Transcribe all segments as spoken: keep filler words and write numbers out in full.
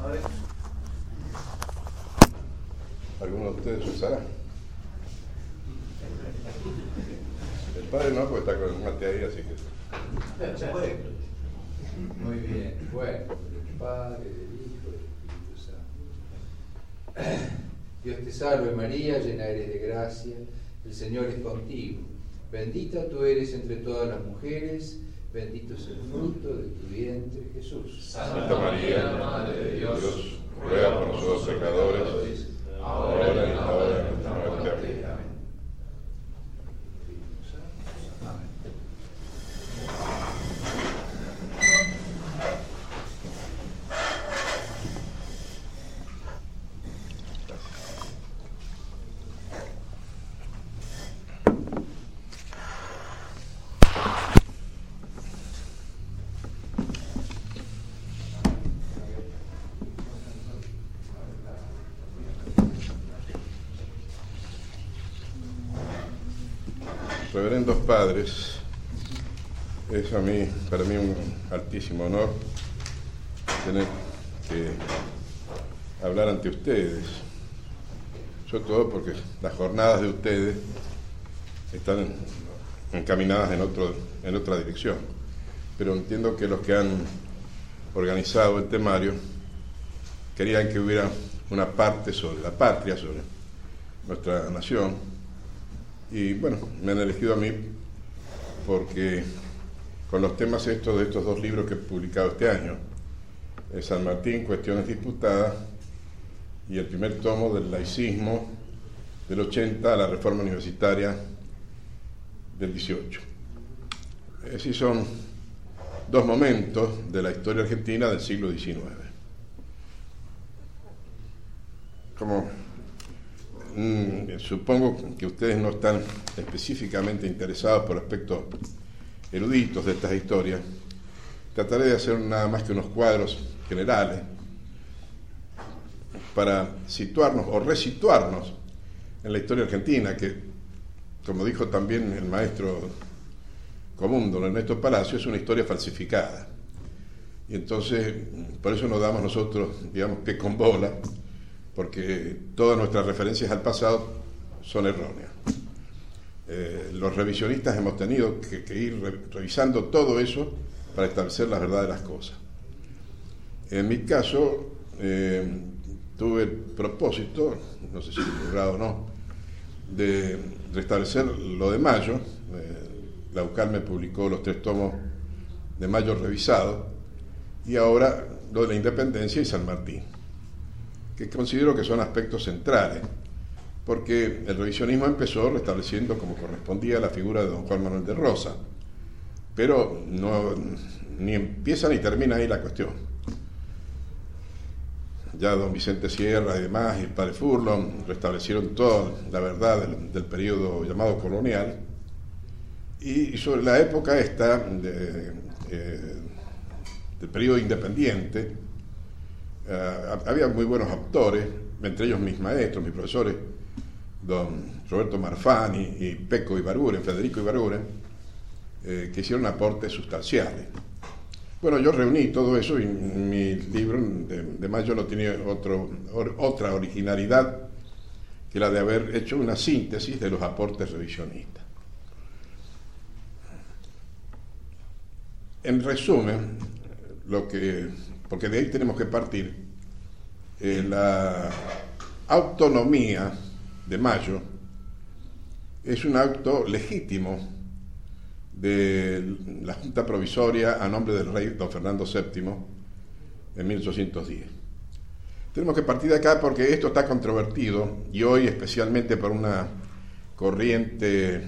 ¿Alguno de ustedes rezará? El padre no, porque está con el mate ahí, así que... Se puede. Muy bien. Bueno, del Padre, del Hijo, del Espíritu Santo. Dios te salve María, llena eres de gracia, el Señor es contigo. Bendita tú eres entre todas las mujeres, bendito es el fruto de tu vientre, Jesús. Santa María, Madre de Dios, Dios ruega por nosotros pecadores, ahora y en la hora de nuestra muerte. Amén. Reverendos padres, es a mí, para mí un altísimo honor tener que hablar ante ustedes, sobre todo porque las jornadas de ustedes están encaminadas en, otro, en otra dirección, pero entiendo que los que han organizado el temario querían que hubiera una parte sobre la patria, sobre nuestra nación. Y bueno, me han elegido a mí porque con los temas estos de estos dos libros que he publicado este año, San Martín, Cuestiones Disputadas, y el primer tomo del laicismo del ochenta a la reforma universitaria del dieciocho. Así son dos momentos de la historia argentina del siglo diecinueve. Como Mm, supongo que ustedes no están específicamente interesados por aspectos eruditos de estas historias, trataré de hacer nada más que unos cuadros generales para situarnos o resituarnos en la historia argentina, que, como dijo también el maestro común, don Ernesto Palacio, es una historia falsificada. Y entonces, por eso nos damos nosotros, digamos, pie con bola, porque todas nuestras referencias al pasado son erróneas. Eh, los revisionistas hemos tenido que, que ir re, revisando todo eso para establecer la verdad de las cosas. En mi caso, eh, tuve el propósito, no sé si logrado o no, de restablecer lo de Mayo. Eh, la UCAL me publicó los tres tomos de Mayo revisados, y ahora lo de la Independencia y San Martín, que considero que son aspectos centrales, porque el revisionismo empezó restableciendo como correspondía la figura de don Juan Manuel de Rosas, pero no, ni empieza ni termina ahí la cuestión. Ya don Vicente Sierra y demás, y el padre Furlong, restablecieron toda la verdad del, del periodo llamado colonial, y sobre la época esta, de, eh, del periodo independiente, Uh, había muy buenos autores, entre ellos mis maestros, mis profesores, don Roberto Marfani y Peco Ibarguren, Federico Ibarguren, eh, que hicieron aportes sustanciales. Bueno, yo reuní todo eso y mi libro de, de Mayo no tiene otro, or, otra originalidad que la de haber hecho una síntesis de los aportes revisionistas. En resumen, lo que... porque de ahí tenemos que partir, eh, la autonomía de Mayo es un acto legítimo de la Junta Provisoria a nombre del rey don Fernando séptimo en mil ochocientos diez. Tenemos que partir de acá porque esto está controvertido, y hoy especialmente por una corriente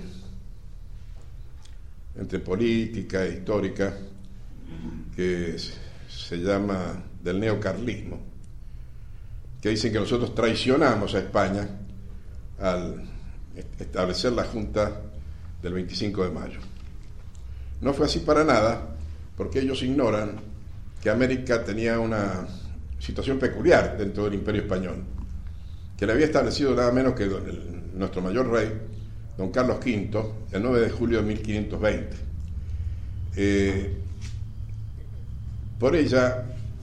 entre política e histórica que es, se llama del neocarlismo, que dicen que nosotros traicionamos a España al establecer la Junta del veinticinco de mayo. No fue así para nada, porque ellos ignoran que América tenía una situación peculiar dentro del Imperio Español, que le había establecido nada menos que el, nuestro mayor rey, don Carlos quinto, el nueve de julio de mil quinientos veinte. Eh, Por ella,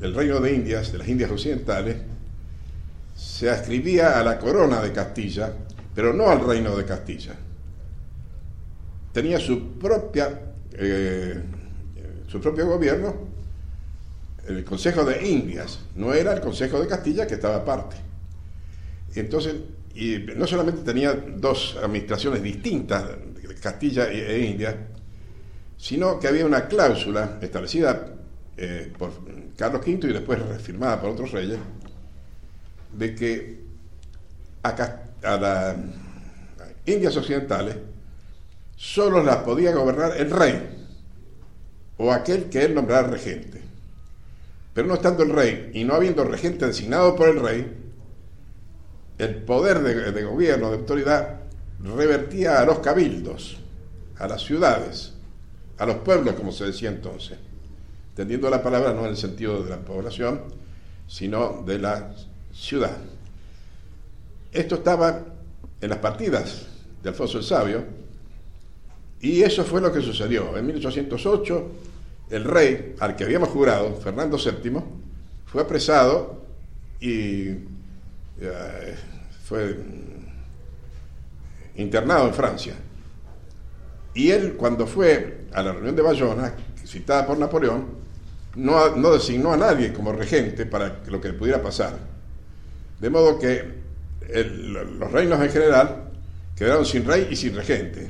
el reino de Indias, de las Indias Occidentales, se adscribía a la corona de Castilla, pero no al reino de Castilla. Tenía su propia, eh, su propio gobierno, el Consejo de Indias, no era el Consejo de Castilla, que estaba aparte. Entonces, y no solamente tenía dos administraciones distintas, Castilla e India, sino que había una cláusula establecida eh, por Carlos quinto y después reafirmada por otros reyes, de que a, a las Indias Occidentales solo las podía gobernar el rey o aquel que él nombrara regente. Pero no estando el rey y no habiendo regente designado por el rey, el poder de, de gobierno, de autoridad, revertía a los cabildos, a las ciudades, a los pueblos, como se decía entonces, entendiendo la palabra no en el sentido de la población, sino de la ciudad. Esto estaba en las partidas de Alfonso el Sabio, y eso fue lo que sucedió. En mil ochocientos ocho, el rey, al que habíamos jurado, Fernando séptimo, fue apresado y eh, fue internado en Francia. Y él, cuando fue a la reunión de Bayona, citada por Napoleón, no, no designó a nadie como regente para lo que pudiera pasar. De modo que el, los reinos en general quedaron sin rey y sin regente.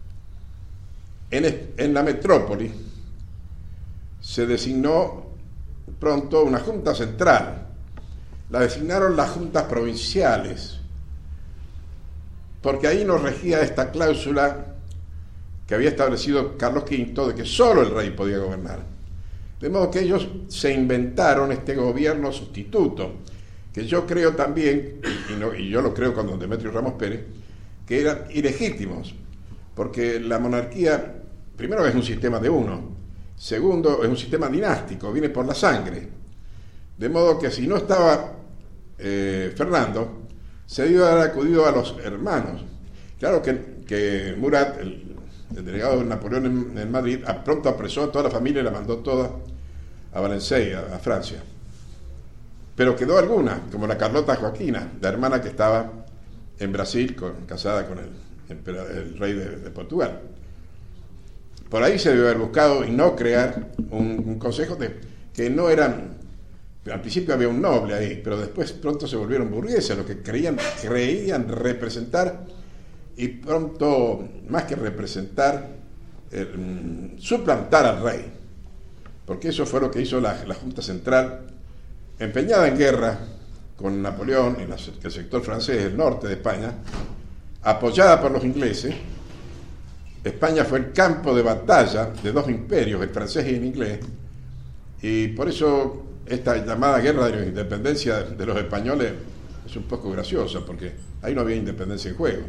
En, en la metrópoli se designó pronto una junta central. La designaron las juntas provinciales, porque ahí nos regía esta cláusula que había establecido Carlos quinto de que solo el rey podía gobernar. De modo que ellos se inventaron este gobierno sustituto, que yo creo también, y, no, y yo lo creo con don Demetrio Ramos Pérez, que eran ilegítimos, porque la monarquía, primero, es un sistema de uno, segundo, es un sistema dinástico, viene por la sangre, de modo que si no estaba eh, Fernando, se debió haber acudido a los hermanos. Claro que, que Murat, el, el delegado de Napoleón en, en Madrid, a pronto apresó a toda la familia y la mandó toda a Valencia, a, a Francia. Pero quedó alguna, como la Carlota Joaquina, la hermana que estaba en Brasil, con, casada con el, el, el rey de, de Portugal. Por ahí se debió haber buscado y no crear un, un consejo de, que no eran, al principio había un noble ahí, pero después pronto se volvieron burgueses, los que creían, creían representar, y pronto, más que representar, eh, suplantar al rey, porque eso fue lo que hizo la, la Junta Central, empeñada en guerra con Napoleón y la, el sector francés, el norte de España, apoyada por los ingleses. España fue el campo de batalla de dos imperios, el francés y el inglés, y por eso esta llamada guerra de la independencia de los españoles es un poco graciosa, porque ahí no había independencia en juego.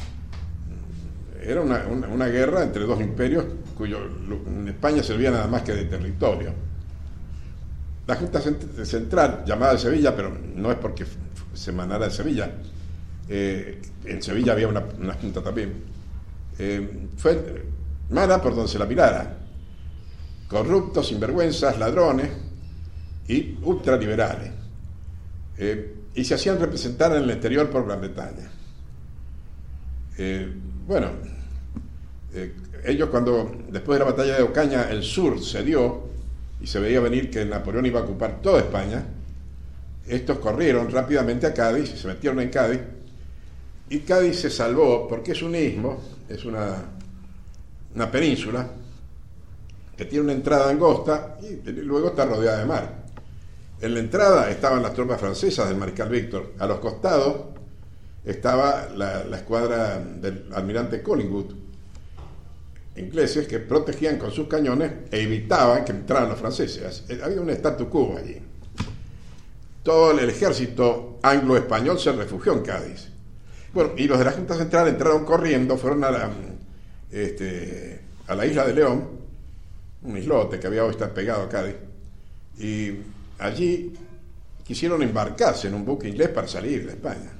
Era una, una, una guerra entre dos imperios cuyo en España servía nada más que de territorio. La Junta Central, llamada de Sevilla, pero no es porque se emanara de Sevilla, eh, en Sevilla había una, una junta también, eh, fue mala por donde se la mirara, corruptos, sinvergüenzas, ladrones y ultraliberales, eh, y se hacían representar en el exterior por Gran Bretaña. Eh, bueno, eh, ellos cuando después de la batalla de Ocaña el sur cedió y se veía venir que Napoleón iba a ocupar toda España, estos corrieron rápidamente a Cádiz, se metieron en Cádiz, y Cádiz se salvó porque es un istmo, es una, una península que tiene una entrada angosta y luego está rodeada de mar. En la entrada estaban las tropas francesas del mariscal Víctor, a los costados estaba la, la escuadra del almirante Collingwood, ingleses que protegían con sus cañones e evitaban que entraran los franceses. Había un statu quo allí. Todo el ejército anglo-español se refugió en Cádiz. Bueno, y los de la Junta Central entraron corriendo, fueron a la, este, a la isla de León, un islote que había hoy está pegado a Cádiz, y allí quisieron embarcarse en un buque inglés para salir de España.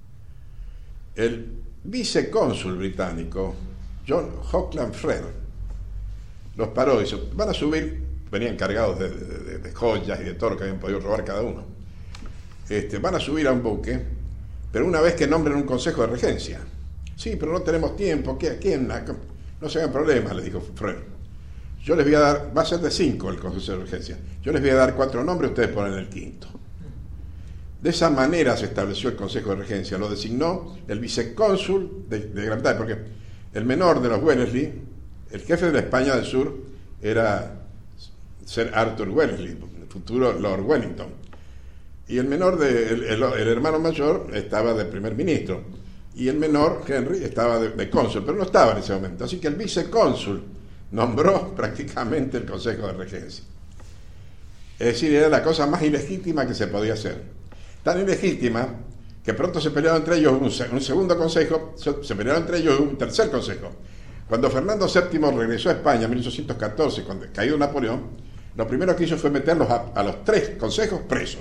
El vicecónsul británico John Hockland Frere los paró y dijo: van a subir venían cargados de, de, de joyas y de todo lo que habían podido robar cada uno. Este, van a subir a un buque, pero una vez que nombren un consejo de regencia. Sí, pero no tenemos tiempo. ¿Qué, ¿Quién? No se hagan problemas, le dijo Freud. Yo les voy a dar, va a ser de cinco el consejo de regencia. Yo les voy a dar cuatro nombres, ustedes ponen el quinto. De esa manera se estableció el consejo de regencia. Lo designó el vicecónsul de, de Gran Bretaña, porque el menor de los Wellesley, el jefe de la España del Sur, era Sir Arthur Wellesley, el futuro Lord Wellington. Y el menor, de, el, el, el hermano mayor, estaba de primer ministro. Y el menor, Henry, estaba de, de cónsul, pero no estaba en ese momento. Así que el vicecónsul nombró prácticamente el consejo de regencia. Es decir, era la cosa más ilegítima que se podía hacer. Tan ilegítima que pronto se pelearon entre ellos un, un segundo consejo, se, se pelearon entre ellos un tercer consejo. Cuando Fernando séptimo regresó a España en mil ochocientos catorce, cuando caído Napoleón, lo primero que hizo fue meterlos a, a los tres consejos presos.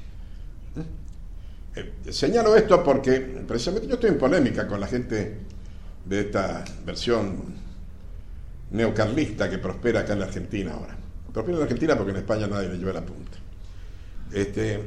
Eh, señalo esto porque precisamente yo estoy en polémica con la gente de esta versión neocarlista que prospera acá en la Argentina ahora. Prospera en la Argentina porque en España nadie le lleva la punta. Este,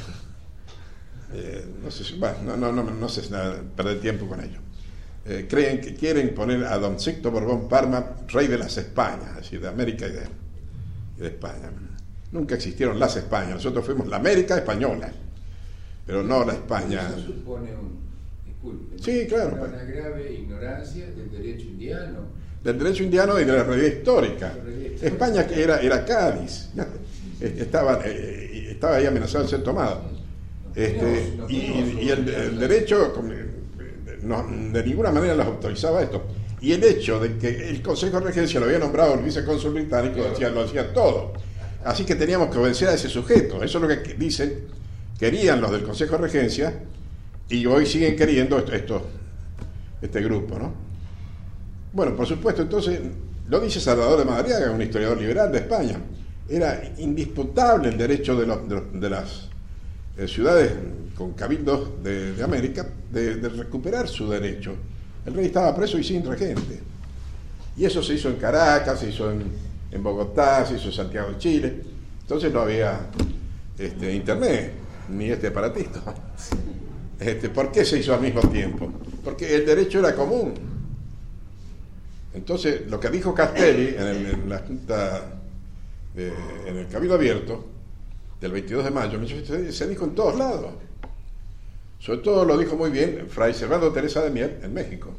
eh, no sé, bueno, no, no, no, no sé nada, perder tiempo con ello. Eh, creen que quieren poner a don Sixto Borbón Parma rey de las Españas, es decir, de América y de, y de España. Nunca existieron las Españas, nosotros fuimos la América española, pero no la España. Eso supone un, disculpe, sí, claro, una, una grave ignorancia del derecho indiano. Del derecho indiano y de la realidad histórica. España que era, era Cádiz, estaba, eh, estaba ahí amenazado de ser tomado. Este, y, y, y el, el derecho no, de ninguna manera los autorizaba esto. Y el hecho de que el Consejo de Regencia lo había nombrado el vicecónsul británico lo hacía, lo hacía todo. Así que teníamos que obedecer a ese sujeto. Eso es lo que dicen, querían los del Consejo de Regencia, y hoy siguen queriendo esto, esto, este grupo, ¿no? Bueno, por supuesto, entonces, lo dice Salvador de Madariaga, un historiador liberal de España. Era indisputable el derecho de, los, de, de las eh, ciudades con cabildos de, de América de, de recuperar su derecho. El rey estaba preso y sin regente. Y eso se hizo en Caracas, se hizo en, en Bogotá, se hizo en Santiago de Chile. Entonces no había este, internet, ni este aparatito. Este, ¿Por qué se hizo al mismo tiempo? Porque el derecho era común. Entonces, lo que dijo Castelli en, el, en la junta, de, en el Cabildo Abierto, del veintidós de mayo, se dijo en todos lados. Sobre todo lo dijo muy bien Fray Servando Teresa de Mier en México.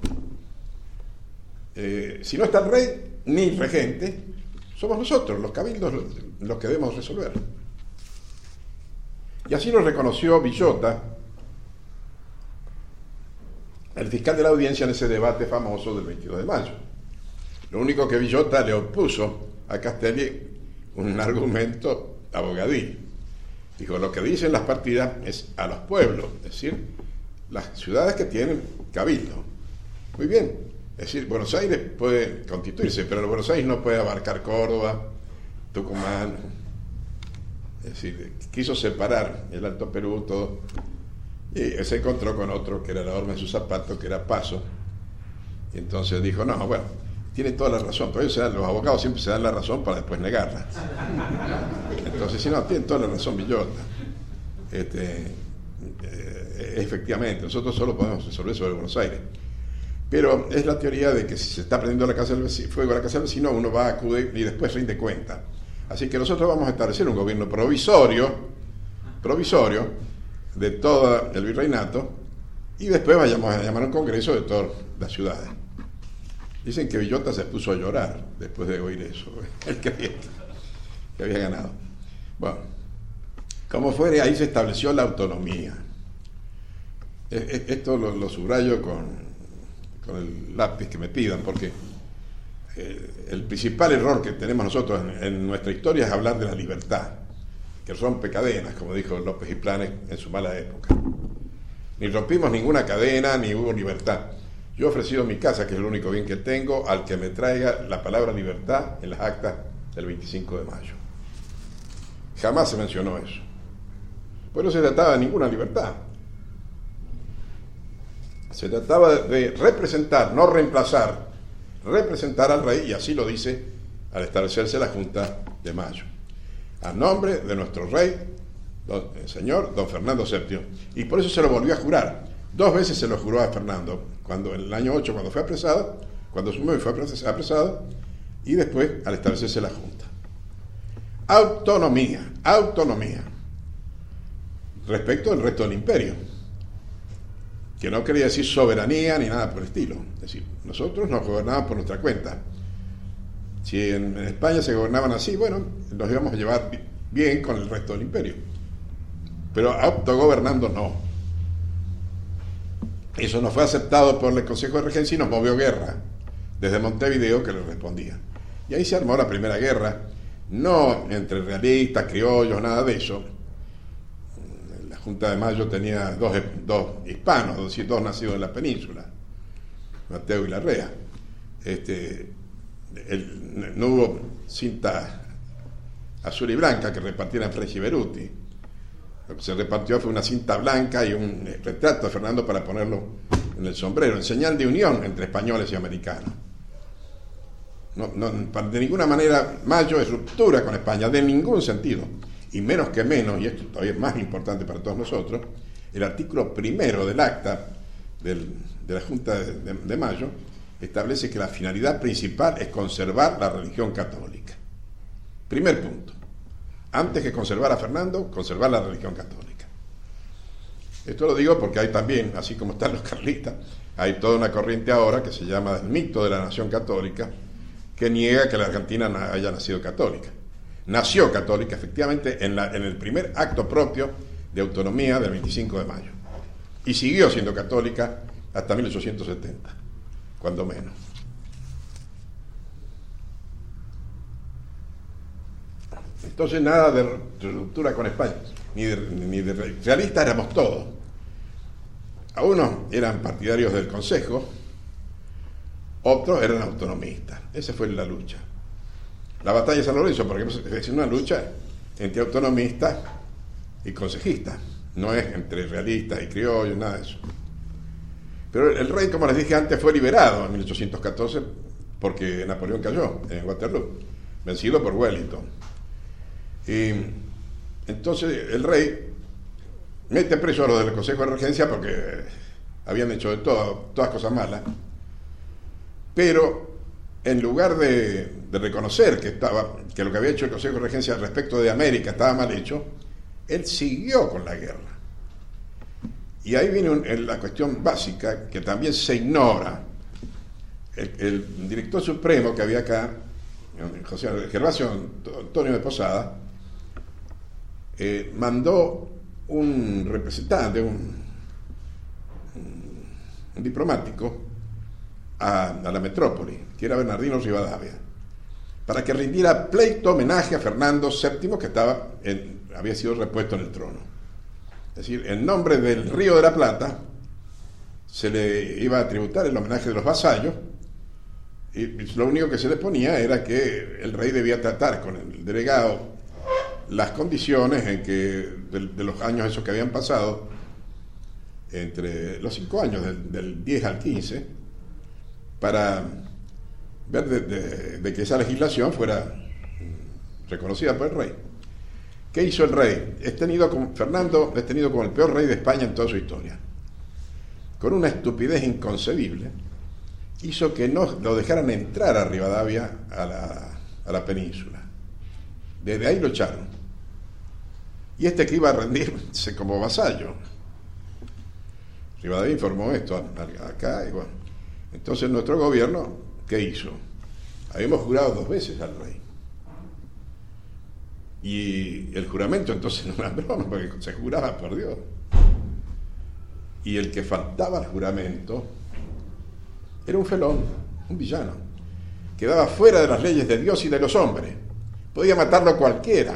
Eh, si no está el rey ni el regente, somos nosotros, los cabildos, los que debemos resolver. Y así lo reconoció Villota, el fiscal de la audiencia, en ese debate famoso del veintidós de mayo. Lo único que Villota le opuso a Castelli un argumento abogadí. Dijo, lo que dicen las partidas es a los pueblos, es decir, las ciudades que tienen cabildo. Muy bien, es decir, Buenos Aires puede constituirse, pero Buenos Aires no puede abarcar Córdoba, Tucumán. Es decir, quiso separar el Alto Perú, todo. Y se encontró con otro que era la horma en su zapato, que era Paso. Y entonces dijo, no, bueno, tiene toda la razón, pero ellos se dan, los abogados siempre se dan la razón para después negarla. Entonces, si no, tienen toda la razón Villota. Este, eh, efectivamente, nosotros solo podemos resolver sobre Buenos Aires. Pero es la teoría de que si se está prendiendo la casa del vecino, fuego a la casa del vecino, uno va a acudir y después rinde cuenta. Así que nosotros vamos a establecer un gobierno provisorio, provisorio, de todo el virreinato, y después vayamos a llamar a un congreso de todas las ciudades. Dicen que Villota se puso a llorar después de oír eso, el que había, que había ganado. Bueno, como fuere, ahí se estableció la autonomía. Esto lo, lo subrayo con, con el lápiz que me pidan, porque eh, el principal error que tenemos nosotros en, en nuestra historia es hablar de la libertad, que rompe cadenas, como dijo López y Planes en su mala época. Ni rompimos ninguna cadena, ni hubo libertad. Yo he ofrecido mi casa, que es el único bien que tengo, al que me traiga la palabra libertad en las actas del veinticinco de mayo. Jamás se mencionó eso. Pues no se trataba de ninguna libertad. Se trataba de representar, no reemplazar, representar al rey, y así lo dice al establecerse la Junta de mayo, a nombre de nuestro rey, don, el señor don Fernando séptimo, y por eso se lo volvió a jurar. Dos veces se lo juró a Fernando, cuando en el año ocho, cuando fue apresado, cuando asumió y fue apresado, y después al establecerse la Junta. Autonomía, autonomía, respecto al resto del imperio, que no quería decir soberanía ni nada por el estilo. Es decir, nosotros nos gobernábamos por nuestra cuenta. Si en, en España se gobernaban así, bueno, nos íbamos a llevar bien con el resto del imperio. Pero autogobernando no. Eso no fue aceptado por el Consejo de Regencia y nos movió guerra desde Montevideo, que le respondía. Y ahí se armó la primera guerra, no entre realistas, criollos, nada de eso. La Junta de Mayo tenía dos, dos hispanos, es decir, dos nacidos en la península, Mateo y Larrea. Este, el, no hubo cinta azul y blanca que repartieran French y Beruti. Lo que se repartió fue una cinta blanca y un retrato de Fernando para ponerlo en el sombrero, en señal de unión entre españoles y americanos. No, no, de ninguna manera Mayo es ruptura con España, de ningún sentido, y menos que menos, y esto todavía es más importante para todos nosotros, el artículo primero del acta del, de la Junta de, de, de Mayo establece que la finalidad principal es conservar la religión católica. Primer punto. Antes que conservar a Fernando, conservar la religión católica. Esto lo digo porque hay también, así como están los carlistas, hay toda una corriente ahora que se llama el mito de la nación católica, que niega que la Argentina haya nacido católica. Nació católica, efectivamente, en, la, en el primer acto propio de autonomía del veinticinco de mayo. Y siguió siendo católica hasta mil ochocientos setenta, cuando menos. Entonces nada de ruptura con España, ni de, ni de realistas éramos todos. A unos eran partidarios del Consejo, otros eran autonomistas. Esa fue la lucha. La batalla de San Lorenzo, porque es una lucha entre autonomistas y consejistas, no es entre realistas y criollos, nada de eso. Pero el rey, como les dije antes, fue liberado en mil ochocientos catorce porque Napoleón cayó en Waterloo, vencido por Wellington. Y entonces el rey mete preso a los del Consejo de Regencia porque habían hecho de todo, todas cosas malas, pero en lugar de, de reconocer que, estaba, que lo que había hecho el Consejo de Regencia respecto de América estaba mal hecho, él siguió con la guerra. Y ahí viene un, la cuestión básica que también se ignora. El, el director supremo que había acá, José Gervasio Antonio de Posada, eh, mandó un representante, un, un, un diplomático a, a la metrópoli, que era Bernardino Rivadavia, para que rindiera pleito homenaje a Fernando séptimo, que estaba en, había sido repuesto en el trono. Es decir, en nombre del Río de la Plata se le iba a tributar el homenaje de los vasallos, y lo único que se le ponía era que el rey debía tratar con el delegado las condiciones en que de, de los años esos que habían pasado, entre los cinco años del, del diez al quince, para ver de, de, de que esa legislación fuera reconocida por el rey. ¿Qué hizo el rey? Es tenido como, Fernando es tenido como el peor rey de España en toda su historia. Con una estupidez inconcebible, hizo que no lo dejaran entrar a Rivadavia a la, a la península. Desde ahí lo echaron. Y este que iba a rendirse como vasallo. Rivadavia informó esto acá, y bueno. Entonces nuestro gobierno, ¿qué hizo? Habíamos jurado dos veces al rey. Y el juramento entonces no era broma, porque se juraba por Dios. Y el que faltaba al juramento era un felón, un villano. Quedaba fuera de las leyes de Dios y de los hombres. Podía matarlo cualquiera.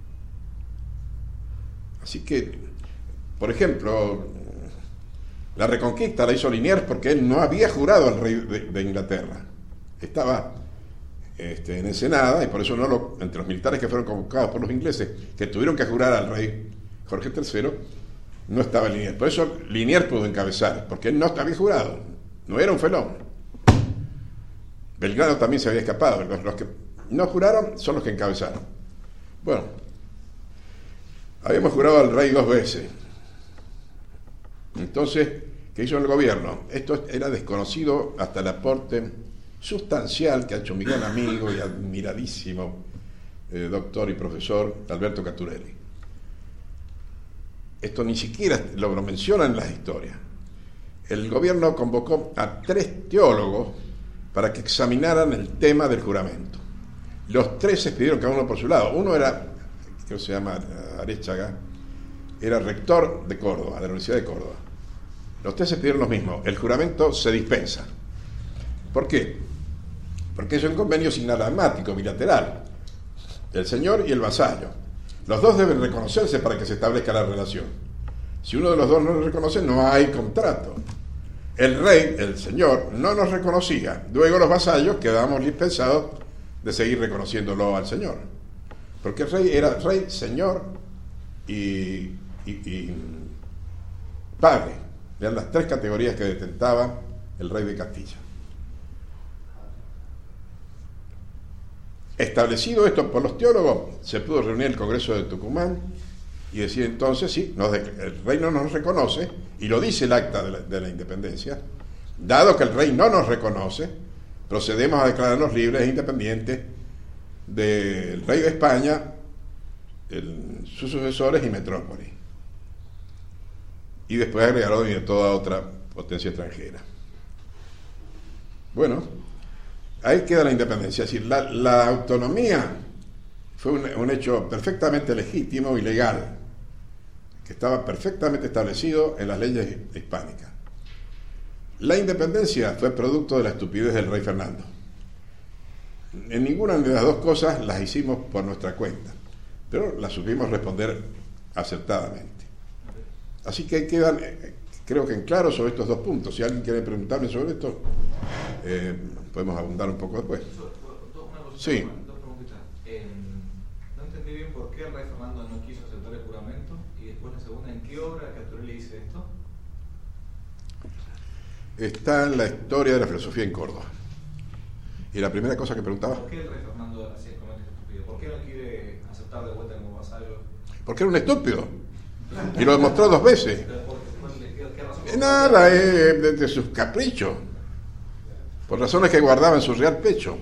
Así que, por ejemplo, la Reconquista la hizo Liniers porque él no había jurado al rey de, de Inglaterra. Estaba este, en Ensenada, y por eso no lo, entre los militares que fueron convocados por los ingleses, que tuvieron que jurar al rey Jorge tercero, no estaba Liniers. Por eso Liniers pudo encabezar, porque él no había jurado, no era un felón. Belgrano también se había escapado. Los, los que no juraron son los que encabezaron. Bueno, habíamos jurado al rey dos veces. Entonces, ¿qué hizo el gobierno? Esto era desconocido hasta el aporte sustancial que ha hecho mi gran amigo y admiradísimo eh, doctor y profesor Alberto Caturelli. Esto ni siquiera lo mencionan en las historias. El gobierno convocó a tres teólogos para que examinaran el tema del juramento. Los tres se expidieron cada uno por su lado. Uno era, creo que se llama Arechaga, era rector de Córdoba, de la Universidad de Córdoba. Los tres se pidieron lo mismo: el juramento se dispensa. ¿Por qué? Porque es un convenio sinagmático, bilateral. El señor y el vasallo. Los dos deben reconocerse para que se establezca la relación. Si uno de los dos no lo reconoce, no hay contrato. El rey, el señor, no nos reconocía. Luego los vasallos quedamos dispensados de seguir reconociéndolo al señor. Porque el rey era rey, señor y, y, y padre. Eran las tres categorías que detentaba el rey de Castilla. Establecido esto por los teólogos, se pudo reunir el Congreso de Tucumán y decir entonces, sí, nos de, el rey no nos reconoce, y lo dice el acta de la, de la independencia, dado que el rey no nos reconoce, procedemos a declararnos libres e independientes del rey de España, el, sus sucesores y metrópoli. Y después agregaron de toda otra potencia extranjera. Bueno, ahí queda la independencia. Es decir, la, la autonomía fue un, un hecho perfectamente legítimo y legal, que estaba perfectamente establecido en las leyes hispánicas. La independencia fue producto de la estupidez del rey Fernando. En ninguna de las dos cosas las hicimos por nuestra cuenta, pero las supimos responder acertadamente. Así que quedan, creo que en claro sobre estos dos puntos. Si alguien quiere preguntarme sobre esto, eh, podemos abundar un poco después. Sí. Dos preguntitas. Eh, no entendí bien por qué el rey Fernando no quiso aceptar el juramento, y después la segunda, ¿en qué obra Caturelli dice esto? Está en la historia de la filosofía en Córdoba. Y la primera cosa que preguntaba... ¿Por qué el rey Fernando así es comete estúpido? ¿Por qué no quiere aceptar de vuelta como vasallo? Porque era un estúpido. Y lo demostró dos veces. ¿Qué razón? Nada, eh, de, de sus caprichos. Por razones que guardaba en su real pecho.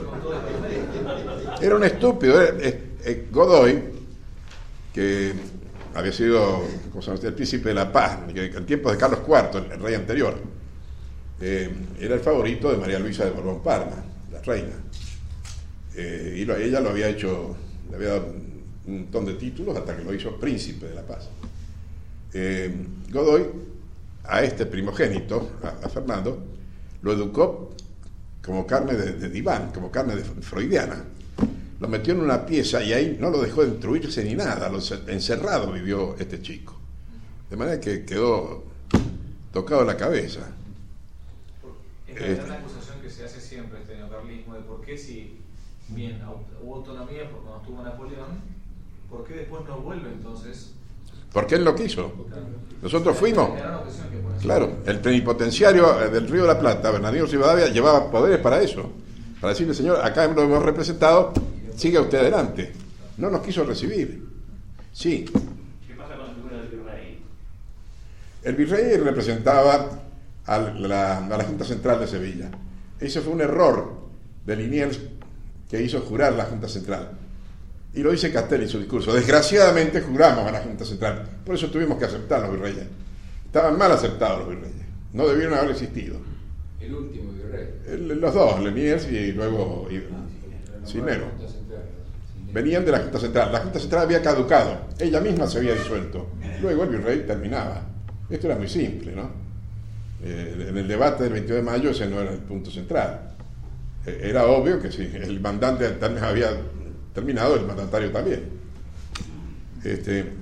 Era un estúpido. Era, eh, eh, Godoy, que había sido, ¿cómo se llama?, el príncipe de la paz, que en tiempos de Carlos cuarto, el, el rey anterior, eh, era el favorito de María Luisa de Borbón Parma, la reina. Eh, y lo, ella lo había hecho, le había dado un montón de títulos hasta que lo hizo príncipe de la paz. Eh, Godoy, a este primogénito, a, a Fernando, lo educó como carne de, de diván, como carne de freudiana. Lo metió en una pieza y ahí no lo dejó instruirse ni nada, lo encerrado vivió este chico. De manera que quedó tocado la cabeza. Es que es una acusación que se hace siempre este neocarlismo de por qué, si bien hubo autonomía por cuando estuvo Napoleón, ¿por qué después no vuelve entonces? Porque él lo quiso. Nosotros fuimos. Claro, el plenipotenciario del Río de la Plata, Bernardino Rivadavia, llevaba poderes para eso. Para decirle, señor, acá lo hemos representado, siga usted adelante. No nos quiso recibir. Sí. ¿Qué pasa con la figura del virrey? El virrey representaba a la, a la Junta Central de Sevilla. Ese fue un error de Liniers, que hizo jurar la Junta Central. Y lo dice Castelli en su discurso. Desgraciadamente juramos a la Junta Central. Por eso tuvimos que aceptar los virreyes. Estaban mal aceptados los virreyes. No debieron haber existido. El último virrey. El, los dos, Liniers y luego y, Cisnero. Venían de la Junta Central. La Junta Central había caducado. Ella misma se había disuelto. Luego el virrey terminaba. Esto era muy simple, ¿no? Eh, en el debate del veintidós de mayo ese no era el punto central. Eh, era obvio que si el mandante había terminado, el mandatario también. Este,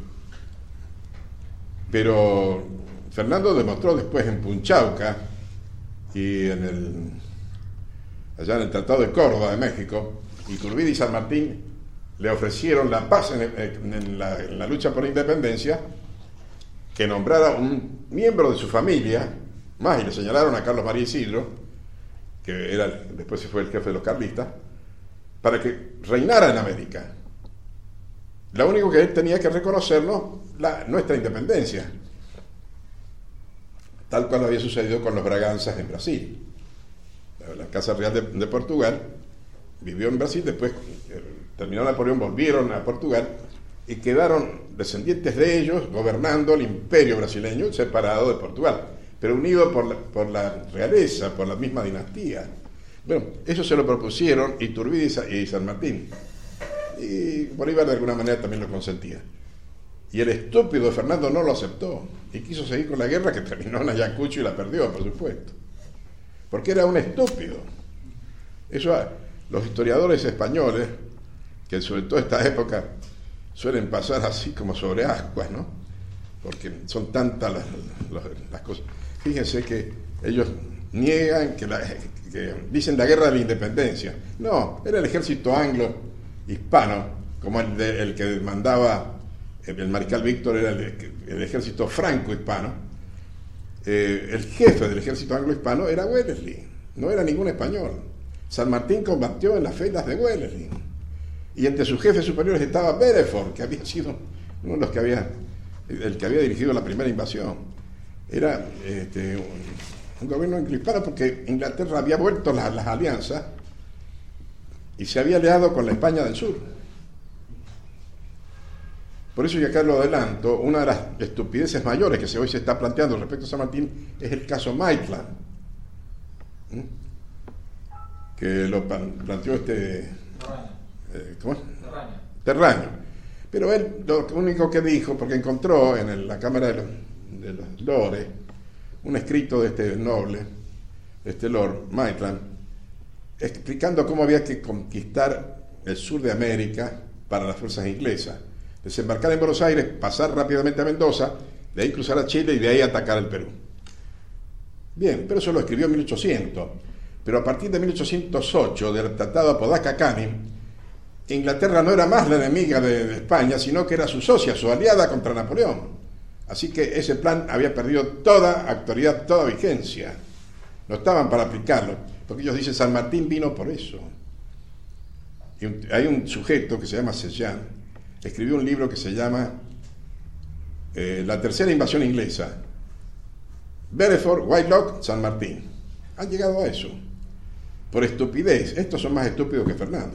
pero Fernando demostró después en Punchauca y en el allá en el Tratado de Córdoba de México, Iturbide y San Martín le ofrecieron la paz en, en, en, la, en la lucha por la independencia, que nombrara un miembro de su familia, más, y le señalaron a Carlos María Isidro, que era, después se fue el jefe de los carlistas, para que reinara en América. Lo único que él tenía que reconocernos, la, nuestra independencia, tal cual había sucedido con los Braganzas en Brasil. La Casa Real de, de Portugal vivió en Brasil, después eh, terminó Napoleón, volvieron a Portugal y quedaron descendientes de ellos gobernando el imperio brasileño separado de Portugal, pero unido por la, por la realeza, por la misma dinastía. Bueno, eso se lo propusieron Iturbide y San Martín, y Bolívar de alguna manera también lo consentía. Y el estúpido Fernando no lo aceptó y quiso seguir con la guerra, que terminó en Ayacucho y la perdió, por supuesto, porque era un estúpido. Eso, los historiadores españoles, que sobre todo esta época suelen pasar así como sobre ascuas, ¿no? Porque son tantas las, las, las cosas. Fíjense que ellos niegan que, la, que dicen la guerra de la independencia. No, era el ejército anglo-hispano, como el, de, el que mandaba el mariscal Víctor, era el, el ejército franco-hispano. Eh, el jefe del ejército anglo-hispano era Wellesley, no era ningún español. San Martín combatió en las filas de Wellesley. Y entre sus jefes superiores estaba Bedford, que había sido uno de los que había, el que había dirigido la primera invasión. Era este, un, un gobierno anglo-hispano porque Inglaterra había vuelto las, las alianzas y se había aliado con la España del Sur. Por eso, y acá lo adelanto, una de las estupideces mayores que hoy se está planteando respecto a San Martín es el caso Maitland, ¿Mm? que lo planteó este... Eh, ¿Cómo es? Terraño. Terraño. Pero él lo único que dijo, porque encontró en el, la Cámara de los, de los Lores un escrito de este noble, este Lord Maitland, explicando cómo había que conquistar el sur de América para las fuerzas inglesas. Desembarcar en Buenos Aires, pasar rápidamente a Mendoza, de ahí cruzar a Chile y de ahí atacar el Perú. Bien, pero eso lo escribió en mil ochocientos. Pero a partir de mil ochocientos ocho, del Tratado Apodaca-Canning, Inglaterra no era más la enemiga de, de España, sino que era su socia, su aliada contra Napoleón. Así que ese plan había perdido toda actualidad, toda vigencia. No estaban para aplicarlo, porque ellos dicen San Martín vino por eso. Y un, hay un sujeto que se llama Sellan, escribió un libro que se llama eh, La tercera invasión inglesa. Bedford, Whitelock, San Martín. Han llegado a eso. Por estupidez. Estos son más estúpidos que Fernando.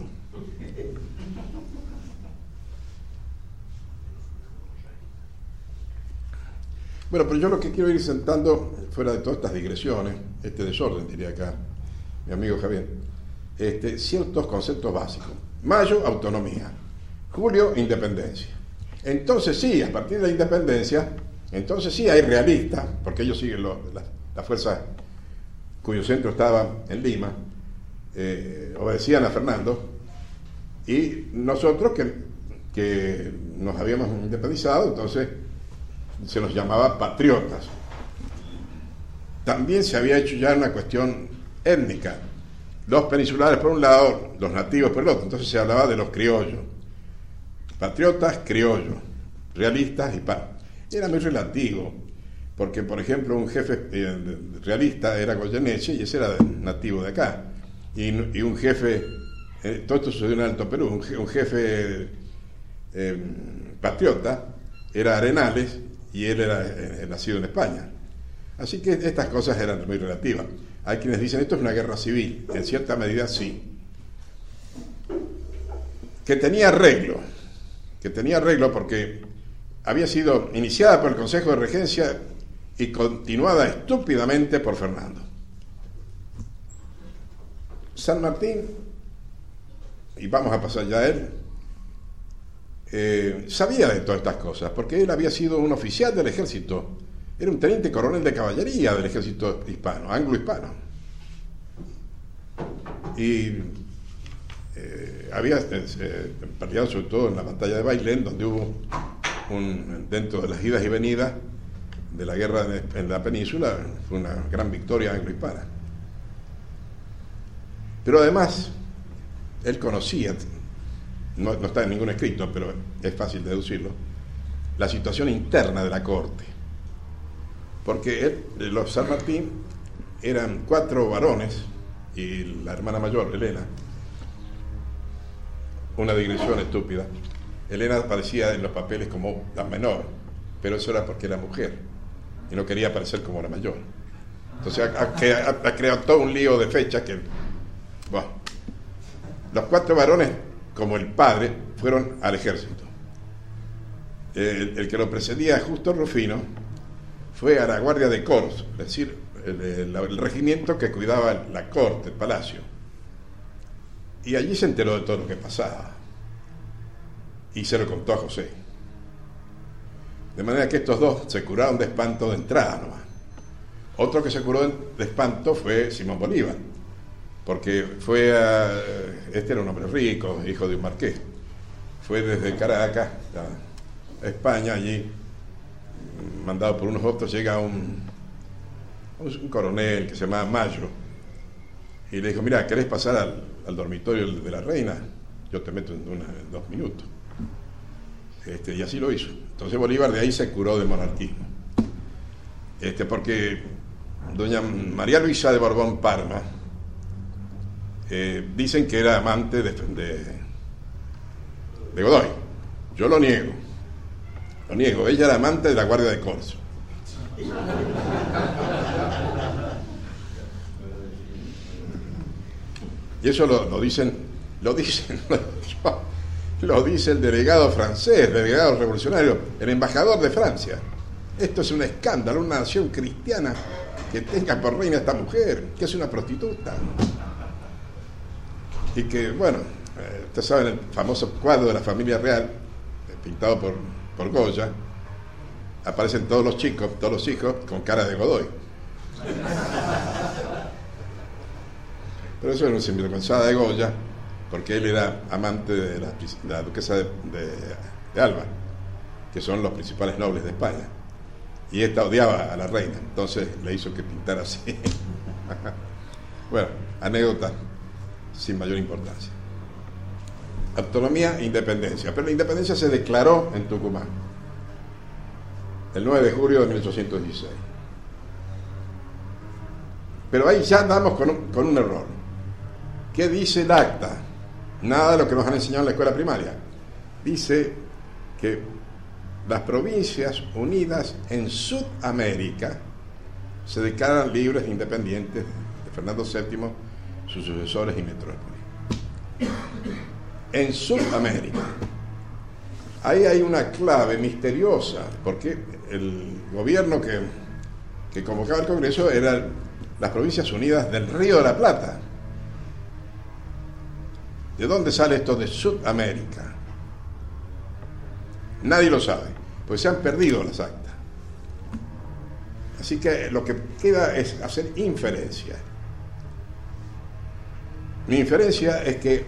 Bueno, pero yo lo que quiero ir sentando, fuera de todas estas digresiones, este desorden, diría acá mi amigo Javier, este, ciertos conceptos básicos. Mayo, autonomía. Julio, independencia. Entonces sí, a partir de la independencia, entonces sí hay realistas, porque ellos siguen lo, la, la fuerza cuyo centro estaba en Lima, eh, obedecían a Fernando, y nosotros que, que nos habíamos independizado, entonces se nos llamaba patriotas. También se había hecho ya una cuestión étnica, los peninsulares por un lado, los nativos por el otro, entonces se hablaba de los criollos, patriotas, criollos, realistas y pan. Era muy relativo, porque por ejemplo un jefe eh, realista era Goyeneche y ese era nativo de acá, y, y un jefe, eh, todo esto sucedió en Alto Perú, un, un jefe eh, patriota era Arenales y él era eh, nacido en España. Así que estas cosas eran muy relativas. Hay quienes dicen esto es una guerra civil, en cierta medida sí, que tenía arreglo, que tenía arreglo porque había sido iniciada por el Consejo de Regencia y continuada estúpidamente por Fernando. San Martín, y vamos a pasar ya a él, eh, sabía de todas estas cosas, porque él había sido un oficial del ejército, era un teniente coronel de caballería del ejército hispano, anglo-hispano. Y eh, había eh, peleado sobre todo en la batalla de Bailén, donde hubo un, dentro de las idas y venidas de la guerra en la península, fue una gran victoria anglo-hispana. Pero además, él conocía, no, no está en ningún escrito, pero es fácil deducirlo, la situación interna de la corte. Porque él, los San Martín eran cuatro varones y la hermana mayor, Elena, una digresión estúpida. Elena aparecía en los papeles como la menor, pero eso era porque era mujer y no quería aparecer como la mayor. Entonces ha, ha, ha creado todo un lío de fechas que, bueno, los cuatro varones, como el padre, fueron al ejército. El, el que lo precedía, Justo Rufino, fue a la Guardia de Corps, es decir, el, el, el regimiento que cuidaba la corte, el palacio. Y allí se enteró de todo lo que pasaba. Y se lo contó a José. De manera que estos dos se curaron de espanto de entrada nomás. Otro que se curó de espanto fue Simón Bolívar, porque fue a, este era un hombre rico, hijo de un marqués. Fue desde Caracas a España, allí, mandado por unos otros, llega un, un coronel que se llamaba Mayo, y le dijo: mira, ¿querés pasar al, al dormitorio de la reina? Yo te meto en, una, en dos minutos. Este, y así lo hizo. Entonces Bolívar de ahí se curó del monarquismo. Este, porque doña María Luisa de Borbón Parma, eh, dicen que era amante de, de, de Godoy. Yo lo niego. Lo niego. Ella era amante de la Guardia de Corps. Y eso lo, lo dicen, lo dicen, lo dice el delegado francés, el delegado revolucionario, el embajador de Francia. Esto es un escándalo, una nación cristiana que tenga por reina a esta mujer, que es una prostituta. Y que, bueno, eh, ustedes saben el famoso cuadro de la familia real, eh, pintado por, por Goya, aparecen todos los chicos, todos los hijos, con cara de Godoy. Pero eso era una sinvergüenzada de Goya, porque él era amante de la, de la duquesa de, de, de Alba, que son los principales nobles de España. Y esta odiaba a la reina, entonces le hizo que pintara así. Bueno, anécdota sin mayor importancia. Autonomía e independencia. Pero la independencia se declaró en Tucumán el nueve de julio de mil ochocientos dieciséis. Pero ahí ya andamos con un, con un error. ¿Qué dice el acta? Nada de lo que nos han enseñado en la escuela primaria. Dice que las provincias unidas en Sudamérica se declaran libres e independientes de Fernando séptimo, sus sucesores y metrópolis. En Sudamérica. Ahí hay una clave misteriosa, porque el gobierno que, que convocaba el Congreso eran las provincias unidas del Río de la Plata. ¿De dónde sale esto de Sudamérica? Nadie lo sabe, pues se han perdido las actas. Así que lo que queda es hacer inferencias. Mi inferencia es que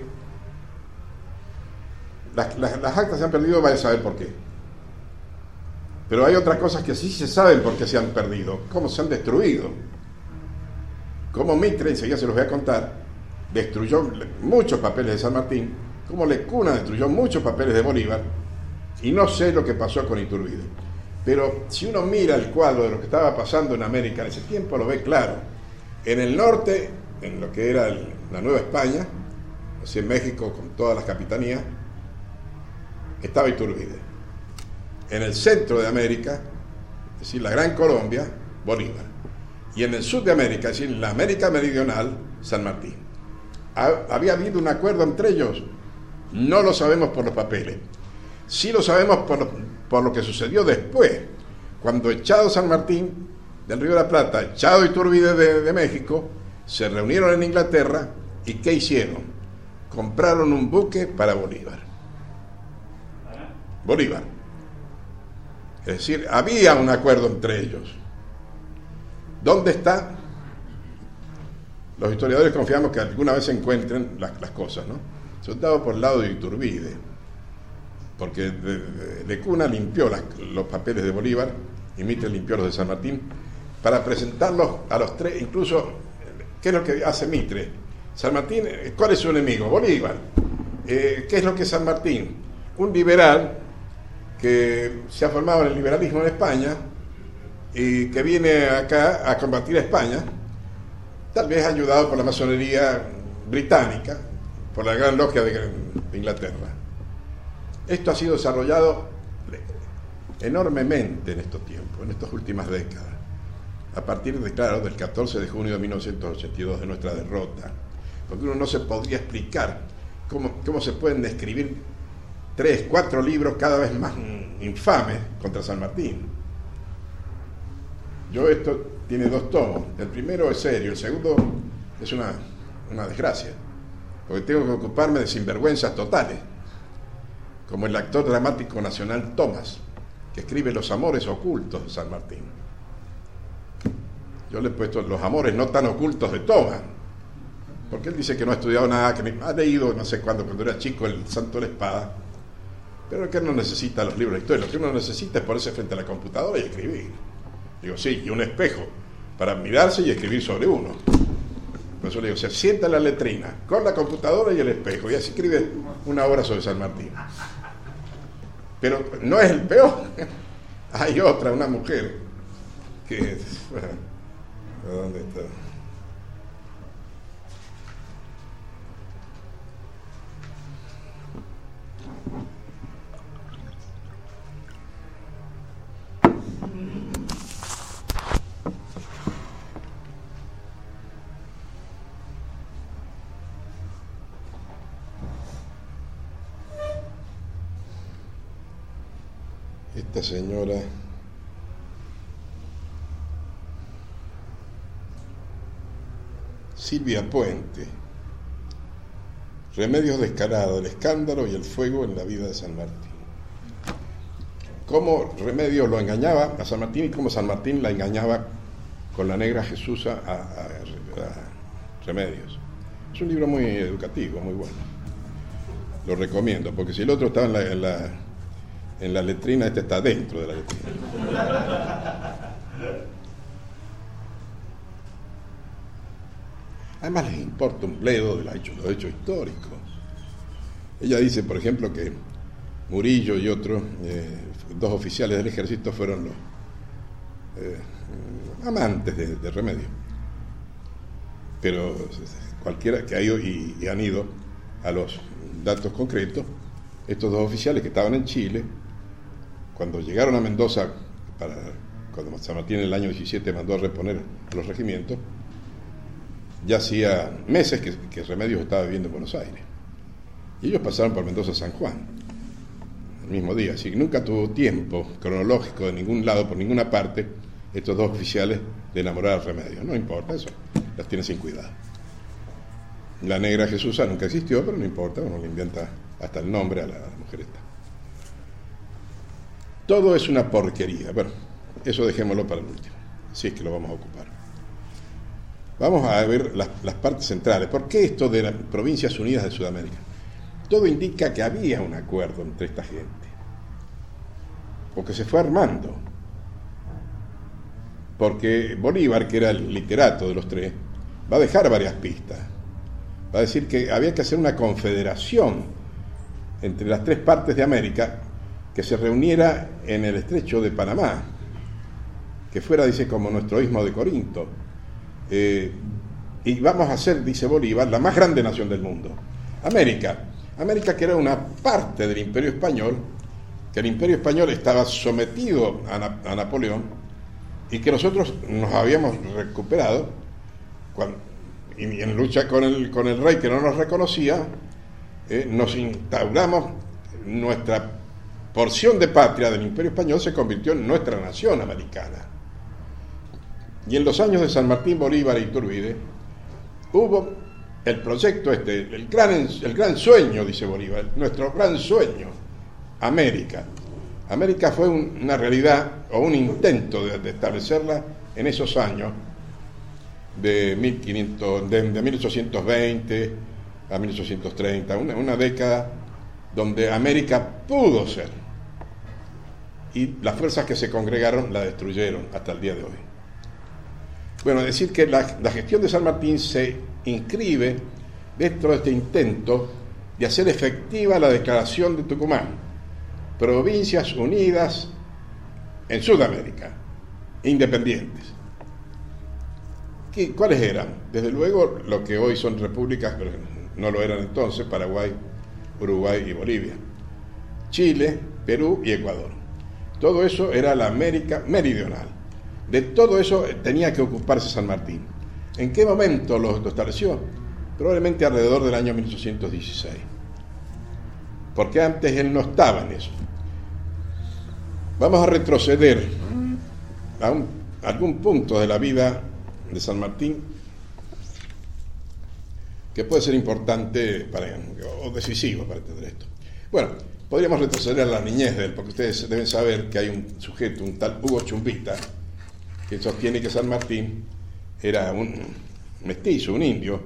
las, las, las actas se han perdido, vaya a saber por qué. Pero hay otras cosas que sí se saben por qué se han perdido, cómo se han destruido. Como Mitre, enseguida se los voy a contar, destruyó muchos papeles de San Martín, como Lecuna destruyó muchos papeles de Bolívar, y no sé lo que pasó con Iturbide. Pero si uno mira el cuadro de lo que estaba pasando en América en ese tiempo, lo ve claro. En el norte, en lo que era el, la Nueva España, así en México con todas las capitanías, estaba Iturbide. En el centro de América, es decir, la Gran Colombia, Bolívar. Y en el sur de América, es decir, en la América Meridional, San Martín. ¿Había habido un acuerdo entre ellos? No lo sabemos por los papeles. Sí lo sabemos por lo, por lo que sucedió después, cuando echado San Martín del Río de la Plata, echado Iturbide de, de México, se reunieron en Inglaterra y ¿qué hicieron? Compraron un buque para Bolívar. Bolívar. Es decir, había un acuerdo entre ellos. ¿Dónde está? Los historiadores confiamos que alguna vez se encuentren las, las cosas, ¿no? Sobre todo por el lado de Iturbide, porque de, de, de Cuna limpió las, los papeles de Bolívar y Mitre limpió los de San Martín para presentarlos a los tres. Incluso, ¿qué es lo que hace Mitre? San Martín, ¿cuál es su enemigo? Bolívar. Eh, ¿Qué es lo que es San Martín? Un liberal que se ha formado en el liberalismo en España y que viene acá a combatir a España, tal vez ayudado por la masonería británica, por la gran logia de, de Inglaterra. Esto ha sido desarrollado enormemente en estos tiempos, en estas últimas décadas, a partir de, claro, del catorce de junio de mil novecientos ochenta y dos, de nuestra derrota, porque uno no se podría explicar cómo, cómo se pueden describir tres, cuatro libros cada vez más infames contra San Martín. Yo esto tiene dos tomos, el primero es serio, el segundo es una, una desgracia, porque tengo que ocuparme de sinvergüenzas totales, como el actor dramático nacional Tomás, que escribe Los amores ocultos de San Martín. Yo le he puesto los amores no tan ocultos de Tomás, porque él dice que no ha estudiado nada, que ha leído no sé cuándo, cuando era chico, el Santo de la Espada, pero que él no necesita los libros de historia, lo que uno necesita es ponerse frente a la computadora y escribir. Digo, sí, y un espejo para mirarse y escribir sobre uno. Por eso le digo, se sienta en la letrina con la computadora y el espejo, y así escribe una obra sobre San Martín. Pero no es el peor. Hay otra, una mujer que... Bueno, ¿dónde está? Esta señora Silvia Puente, Remedios descarados, el escándalo y el fuego en la vida de San Martín. Cómo Remedios lo engañaba a San Martín y cómo San Martín la engañaba con la negra Jesús a, a, a Remedios. Es un libro muy educativo, muy bueno. Lo recomiendo, porque si el otro estaba en la, en la En la letrina, este está dentro de la letrina. Además les importa un bledo de los hechos, los hechos históricos. Ella dice, por ejemplo, que Murillo y otros, eh, dos oficiales del ejército, fueron los eh, amantes de, de Remedio. Pero cualquiera que ha ido y, y han ido a los datos concretos, estos dos oficiales que estaban en Chile, cuando llegaron a Mendoza, para, cuando San Martín en el año diecisiete mandó a reponer a los regimientos, ya hacía meses que, que Remedios estaba viviendo en Buenos Aires. Y ellos pasaron por Mendoza San Juan, el mismo día. Así que nunca tuvo tiempo cronológico de ningún lado, por ninguna parte, estos dos oficiales de enamorar a Remedios. No importa, eso las tiene sin cuidado. La negra Jesús nunca existió, pero no importa, uno le inventa hasta el nombre a la mujer esta. Todo es una porquería. Bueno, eso dejémoslo para el último, si es que lo vamos a ocupar. Vamos a ver las, las partes centrales. ¿Por qué esto de las Provincias Unidas de Sudamérica? Todo indica que había un acuerdo entre esta gente, porque se fue armando. Porque Bolívar, que era el literato de los tres, va a dejar varias pistas. Va a decir que había que hacer una confederación entre las tres partes de América que se reuniera en el estrecho de Panamá, que fuera, dice, como nuestro istmo de Corinto. Eh, y vamos a ser, dice Bolívar, la más grande nación del mundo. América. América, que era una parte del Imperio Español, que el Imperio Español estaba sometido a, Na- a Napoleón y que nosotros nos habíamos recuperado cuando, y en lucha con el, con el rey que no nos reconocía, eh, nos instauramos, nuestra porción de patria del Imperio Español se convirtió en nuestra nación americana. Y en los años de San Martín, Bolívar e Iturbide hubo el proyecto este, el gran, el gran sueño, dice Bolívar, nuestro gran sueño, América. América fue un, una realidad o un intento de, de establecerla en esos años de, mil quinientos, de, de mil ochocientos veinte a mil ochocientos treinta, una, una década donde América pudo ser, y las fuerzas que se congregaron la destruyeron hasta el día de hoy. Bueno, decir que la, la gestión de San Martín se inscribe dentro de este intento de hacer efectiva la declaración de Tucumán, Provincias Unidas en Sudamérica, independientes. ¿Qué, ¿Cuáles eran? Desde luego lo que hoy son repúblicas, pero no lo eran entonces, Paraguay, Uruguay y Bolivia, Chile, Perú y Ecuador. Todo eso era la América meridional. De todo eso tenía que ocuparse San Martín. ¿En qué momento lo, lo estableció? Probablemente alrededor del año mil ochocientos dieciséis, porque antes él no estaba en eso. Vamos a retroceder a, un, a algún punto de la vida de San Martín que puede ser importante para, o decisivo para entender esto. Bueno, podríamos retroceder a la niñez de él, porque ustedes deben saber que hay un sujeto, un tal Hugo Chumbita, que sostiene que San Martín era un mestizo, un indio,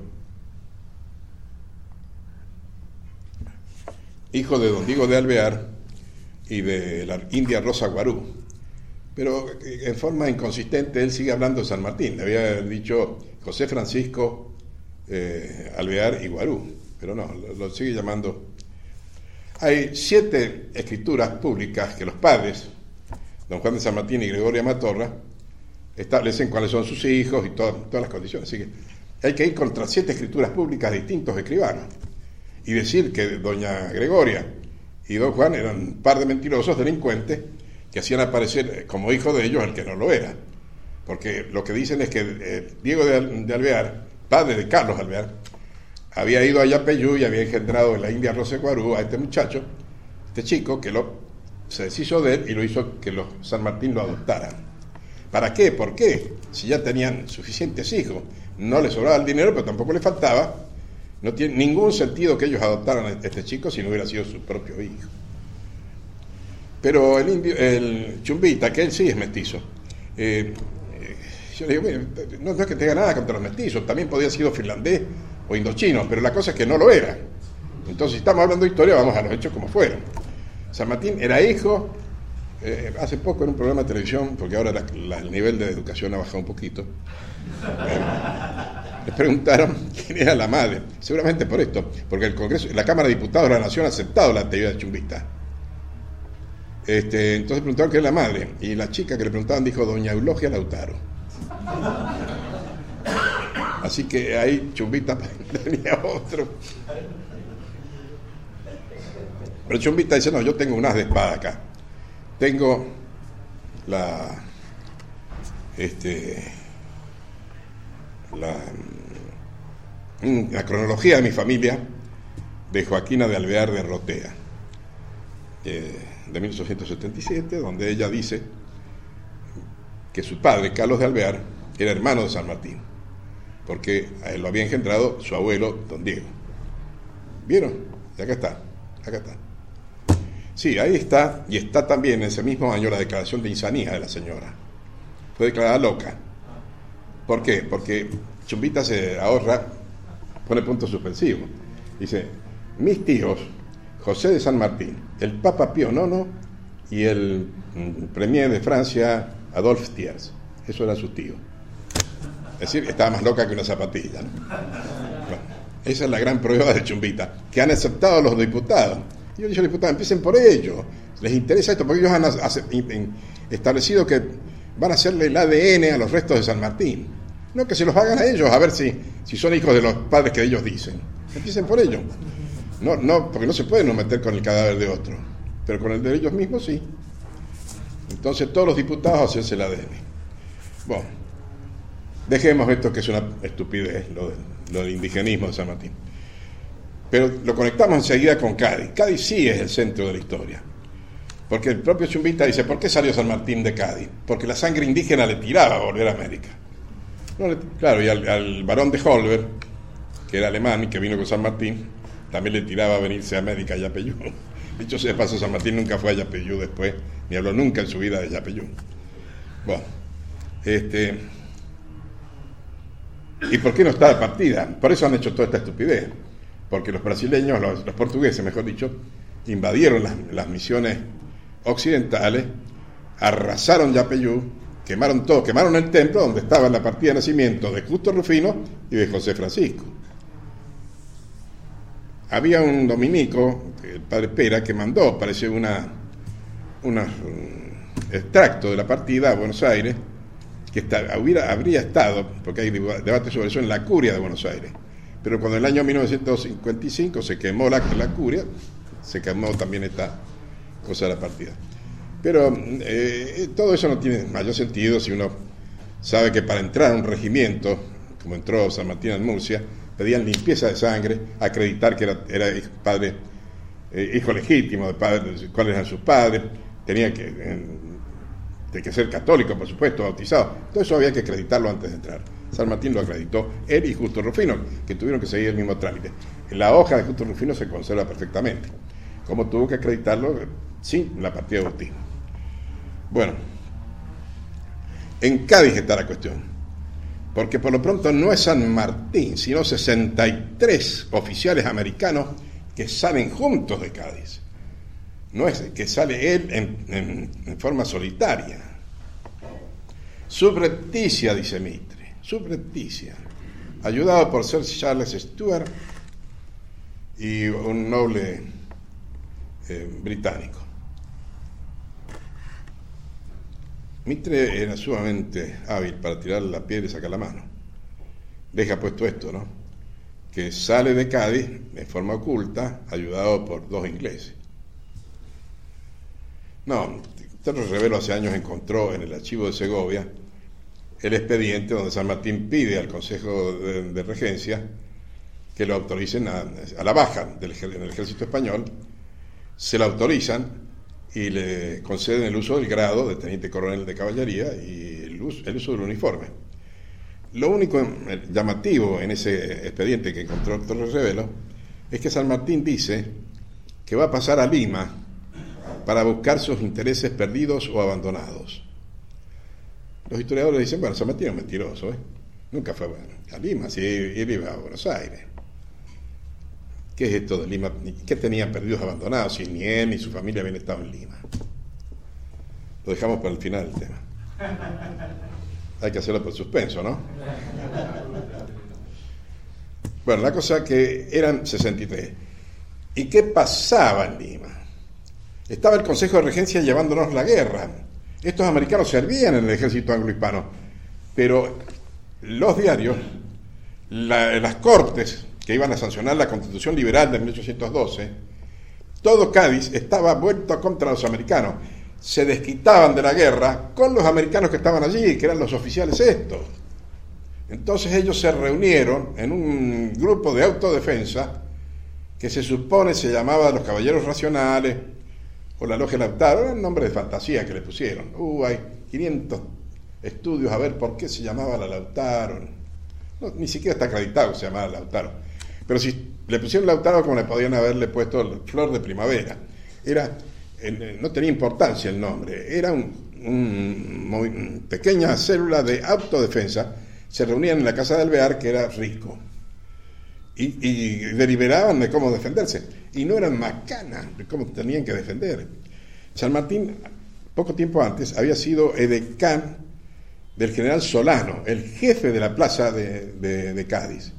hijo de don Diego de Alvear y de la india Rosa Guarú. Pero en forma inconsistente él sigue hablando de San Martín. Le había dicho José Francisco eh, Alvear y Guarú, pero no, lo, lo sigue llamando. Hay siete escrituras públicas que los padres, don Juan de San Martín y Gregoria Matorra, establecen cuáles son sus hijos y todas, todas las condiciones. Así que hay que ir contra siete escrituras públicas de distintos escribanos y decir que doña Gregoria y don Juan eran un par de mentirosos delincuentes que hacían aparecer como hijo de ellos el que no lo era. Porque lo que dicen es que eh, Diego de, de Alvear, padre de Carlos Alvear, había ido a Yapeyú y había engendrado en la India Rosa Guarú a este muchacho, este chico, que lo, se deshizo de él y lo hizo que los San Martín lo adoptaran. ¿Para qué? ¿Por qué? Si ya tenían suficientes hijos, no les sobraba el dinero, pero tampoco les faltaba. No tiene ningún sentido que ellos adoptaran a este chico si no hubiera sido su propio hijo. Pero el, indio, el Chumbita, que él sí es mestizo, eh, eh, yo le digo, mire, no, no es que tenga nada contra los mestizos, también podía haber sido finlandés o indochino, pero la cosa es que no lo era. Entonces, si estamos hablando de historia, vamos a los hechos como fueron. San Martín era hijo, eh, hace poco en un programa de televisión, porque ahora la, la, el nivel de educación ha bajado un poquito, eh, le preguntaron quién era la madre, seguramente por esto, porque el Congreso, la Cámara de Diputados de la Nación ha aceptado la teoría de Chumbita. Este, entonces preguntaron quién era la madre, y la chica que le preguntaban dijo doña Eulogia Lautaro. Así que ahí Chumbita tenía otro. Pero Chumbita dice, no, yo tengo un as de espada acá. Tengo la este la, la cronología de mi familia de Joaquina de Alvear de Rotea, eh, de mil ochocientos setenta y siete, donde ella dice que su padre, Carlos de Alvear, era hermano de San Martín, porque a él lo había engendrado su abuelo, don Diego. ¿Vieron? Y acá está, acá está. Sí, ahí está, y está también en ese mismo año la declaración de insanía de la señora. Fue declarada loca. ¿Por qué? Porque Chumbita se ahorra, pone punto suspensivo. Dice, mis tíos, José de San Martín, el Papa Pío noveno y el Premier de Francia, Adolphe Thiers. Eso eran sus tíos. Es decir, estaba más loca que una zapatilla, ¿no? Bueno, esa es la gran prueba de Chumbita, que han aceptado los diputados. Y yo le dije a los diputados, empiecen por ellos. Les interesa esto, porque ellos han establecido que van a hacerle el A D N a los restos de San Martín. No, que se los hagan a ellos, a ver si, si son hijos de los padres que ellos dicen. Empiecen por ellos. No, no, porque no se pueden no meter con el cadáver de otro, pero con el de ellos mismos sí. Entonces todos los diputados hacen el A D N. Bueno, dejemos esto que es una estupidez, lo, de, lo del indigenismo de San Martín. Pero lo conectamos enseguida con Cádiz. Cádiz sí es el centro de la historia. Porque el propio Chumbita dice, ¿por qué salió San Martín de Cádiz? Porque la sangre indígena le tiraba a volver a América. No le, claro, y al, al barón de Holberg, que era alemán y que vino con San Martín, también le tiraba a venirse a América, a Yapeyú. Dicho sea de paso, San Martín nunca fue a Yapeyú después, ni habló nunca en su vida de Yapeyú. Bueno, este... ¿y por qué no está de partida? Por eso han hecho toda esta estupidez. Porque los brasileños, los, los portugueses, mejor dicho, invadieron las, las misiones occidentales, arrasaron Yapeyú, quemaron todo, quemaron el templo donde estaba la partida de nacimiento de Justo Rufino y de José Francisco. Había un dominico, el padre Pera, que mandó, parece una, una un extracto de la partida a Buenos Aires, que está, hubiera, habría estado, porque hay debate sobre eso, en la curia de Buenos Aires, Pero cuando en el año mil novecientos cincuenta y cinco se quemó la, la curia, se quemó también esta cosa de la partida. Pero eh, todo eso no tiene mayor sentido si uno sabe que para entrar a un regimiento, como entró San Martín en Murcia, pedían limpieza de sangre, acreditar que era, era hijo, padre, eh, hijo legítimo, de padres, cuáles eran sus padres, tenía que, eh, tenía que ser católico, por supuesto, bautizado. Todo eso había que acreditarlo antes de entrar. San Martín lo acreditó, él y Justo Rufino, que tuvieron que seguir el mismo trámite. La hoja de Justo Rufino se conserva perfectamente, como tuvo que acreditarlo sin la partida de bautismo. Bueno, en Cádiz está la cuestión, porque por lo pronto no es San Martín, sino sesenta y tres oficiales americanos que salen juntos de Cádiz. No es que sale él en, en, en forma solitaria. Subrepticia, dice Mitre. Subrepticia, ayudado por Sir Charles Stuart y un noble eh, británico. Mitre era sumamente hábil para tirar la piedra y sacar la mano. Deja puesto esto, ¿no? Que sale de Cádiz de forma oculta, ayudado por dos ingleses. No, Torres Revelo hace años encontró en el archivo de Segovia el expediente donde San Martín pide al Consejo de, de Regencia que lo autoricen a, a la baja del, en el ejército español, se la autorizan y le conceden el uso del grado de teniente coronel de caballería y el uso, el uso del uniforme. Lo único llamativo en ese expediente que encontró Torres Revelo es que San Martín dice que va a pasar a Lima para buscar sus intereses perdidos o abandonados. Los historiadores dicen, bueno, San Martín es mentiroso, ¿eh? Nunca fue a Lima, si él iba a Buenos Aires. ¿Qué es esto de Lima? ¿Qué tenían perdidos abandonados si ni él ni su familia habían estado en Lima? Lo dejamos para el final del tema. Hay que hacerlo por suspenso, ¿no? Bueno, la cosa que eran sesenta y tres. ¿Y qué pasaba en Lima? Estaba el Consejo de Regencia llevándonos la guerra. Estos americanos servían en el ejército anglo-hispano, pero los diarios, la, las cortes que iban a sancionar la Constitución Liberal de mil ochocientos doce, todo Cádiz estaba vuelto contra los americanos. Se desquitaban de la guerra con los americanos que estaban allí, que eran los oficiales estos. Entonces ellos se reunieron en un grupo de autodefensa que se supone se llamaba los Caballeros Racionales o la Logia Lautaro, era un nombre de fantasía que le pusieron. Uh, hay quinientos estudios a ver por qué se llamaba la Lautaro. No, ni siquiera está acreditado que se llamaba Lautaro. Pero si le pusieron Lautaro, como le podían haberle puesto Flor de Primavera. Era, eh, no tenía importancia el nombre. Era un, un, muy, una pequeña célula de autodefensa. Se reunían en la casa de Alvear, que era rico. Y, y deliberaban de cómo defenderse. Y no eran macanas de cómo tenían que defender. San Martín, poco tiempo antes, había sido edecán del general Solano, el jefe de la plaza de, de, de Cádiz.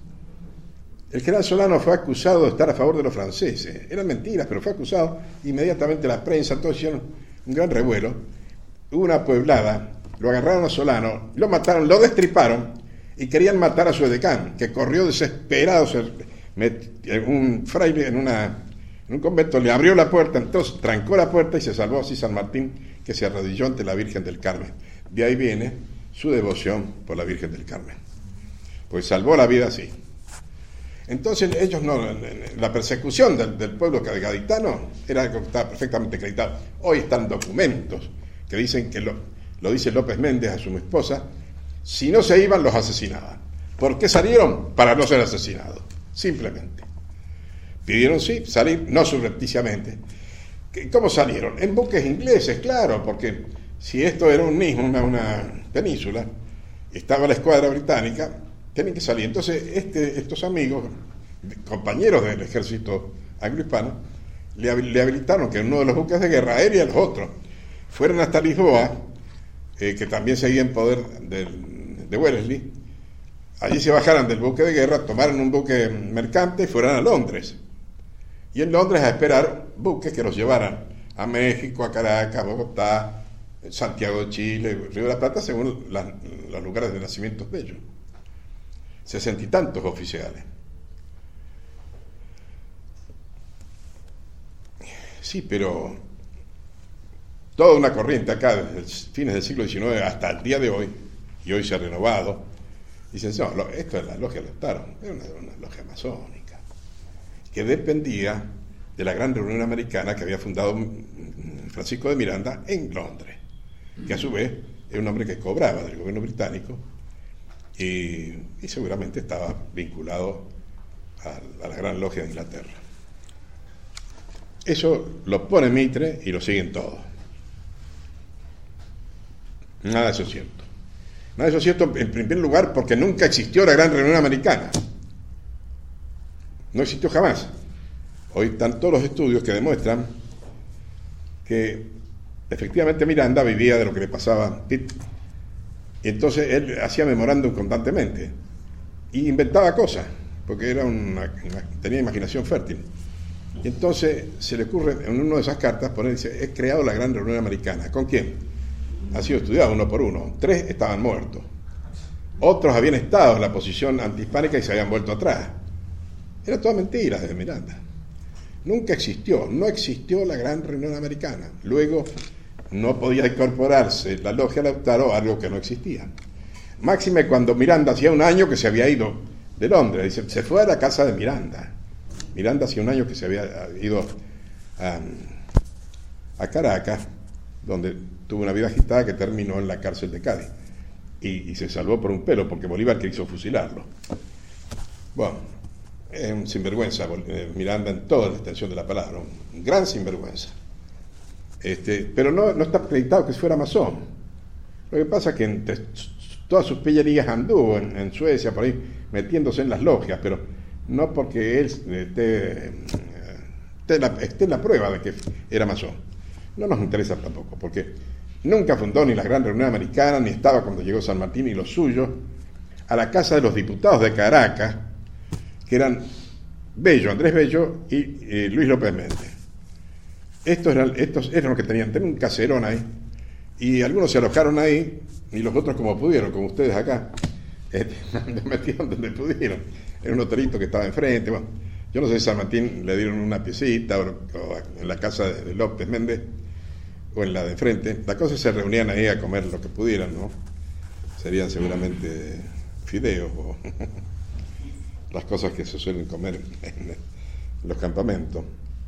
El general Solano fue acusado de estar a favor de los franceses. Eran mentiras, pero fue acusado. Inmediatamente la prensa, todos hicieron un gran revuelo. Hubo una pueblada, lo agarraron a Solano, lo mataron, lo destriparon y querían matar a su edecán, que corrió desesperado. Se metió, un fraile en, una, en un convento le abrió la puerta, entonces trancó la puerta y se salvó así San Martín, que se arrodilló ante la Virgen del Carmen. De ahí viene su devoción por la Virgen del Carmen, pues salvó la vida así. Entonces ellos no, la persecución del, del pueblo gaditano era algo que estaba perfectamente acreditado. Hoy están documentos que dicen que lo, lo dice López Méndez a su esposa, si no se iban los asesinaban. ¿Por qué salieron? Para no ser asesinados, simplemente. Pidieron sí, salir, no subrepticiamente. ¿Cómo salieron? En buques ingleses, claro, porque si esto era un istmo, una, una península, estaba la escuadra británica, tienen que salir. Entonces este, estos amigos, compañeros del ejército anglo-hispano, le, le habilitaron que uno de los buques de guerra, a él y a los otros, fueron hasta Lisboa, eh, que también seguía en poder de, de Wellesley. Allí se bajaran del buque de guerra, tomaron un buque mercante y fueran a Londres. Y en Londres a esperar buques que los llevaran a México, a Caracas, a Bogotá, Santiago de Chile, Río de la Plata, según las, los lugares de nacimiento de ellos. Sesenta y tantos oficiales. Sí, pero toda una corriente acá, desde fines del siglo diecinueve hasta el día de hoy, y hoy se ha renovado, dicen, no, esto es la logia Lautaro, era una, una logia masónica, que dependía de la gran reunión americana que había fundado Francisco de Miranda en Londres, que a su vez era un hombre que cobraba del gobierno británico y, y seguramente estaba vinculado a, a la gran logia de Inglaterra. Eso lo pone Mitre y lo siguen todos. Nada de eso es cierto. Nada de eso es cierto en primer lugar porque nunca existió la gran reunión americana. No existió jamás. Hoy están todos los estudios que demuestran que efectivamente Miranda vivía de lo que le pasaba a Pitt. Y entonces él hacía memorándum constantemente y inventaba cosas, porque era una, una, tenía imaginación fértil. Y entonces se le ocurre en una de esas cartas poner, dice, he creado la gran reunión americana. ¿Con quién? Ha sido estudiado uno por uno. Tres estaban muertos. Otros habían estado en la posición antihispánica y se habían vuelto atrás. Era toda mentira de Miranda. Nunca existió, no existió la gran reunión americana. Luego no podía incorporarse la logia Lautaro a algo que no existía. Máxime cuando Miranda hacía un año que se había ido de Londres, dice, se fue a la casa de Miranda. Miranda hacía un año que se había ido a, a Caracas, donde tuvo una vida agitada que terminó en la cárcel de Cádiz. Y, y se salvó por un pelo, porque Bolívar quiso fusilarlo. Bueno, es un sinvergüenza Miranda en toda la extensión de la palabra, un gran sinvergüenza. Este, pero no, no está acreditado que fuera masón. Lo que pasa es que en todas sus pillerías anduvo en, en Suecia, por ahí, metiéndose en las logias, pero no porque él esté, esté, la, esté en la prueba de que era masón. No nos interesa tampoco, porque nunca fundó ni la gran reunión americana, ni estaba cuando llegó San Martín y los suyos a la casa de los diputados de Caracas, que eran Bello, Andrés Bello y eh, Luis López Méndez. Estos eran, estos eran los que tenían, tenían un caserón ahí, y algunos se alojaron ahí, y los otros como pudieron, como ustedes acá, este, metieron donde pudieron. Era un hotelito que estaba enfrente. Bueno, yo no sé si San Martín le dieron una piecita, o, o en la casa de López Méndez, o en la de enfrente. La cosa es que se reunían ahí a comer lo que pudieran, ¿no? Serían seguramente fideos o las cosas que se suelen comer en los campamentos.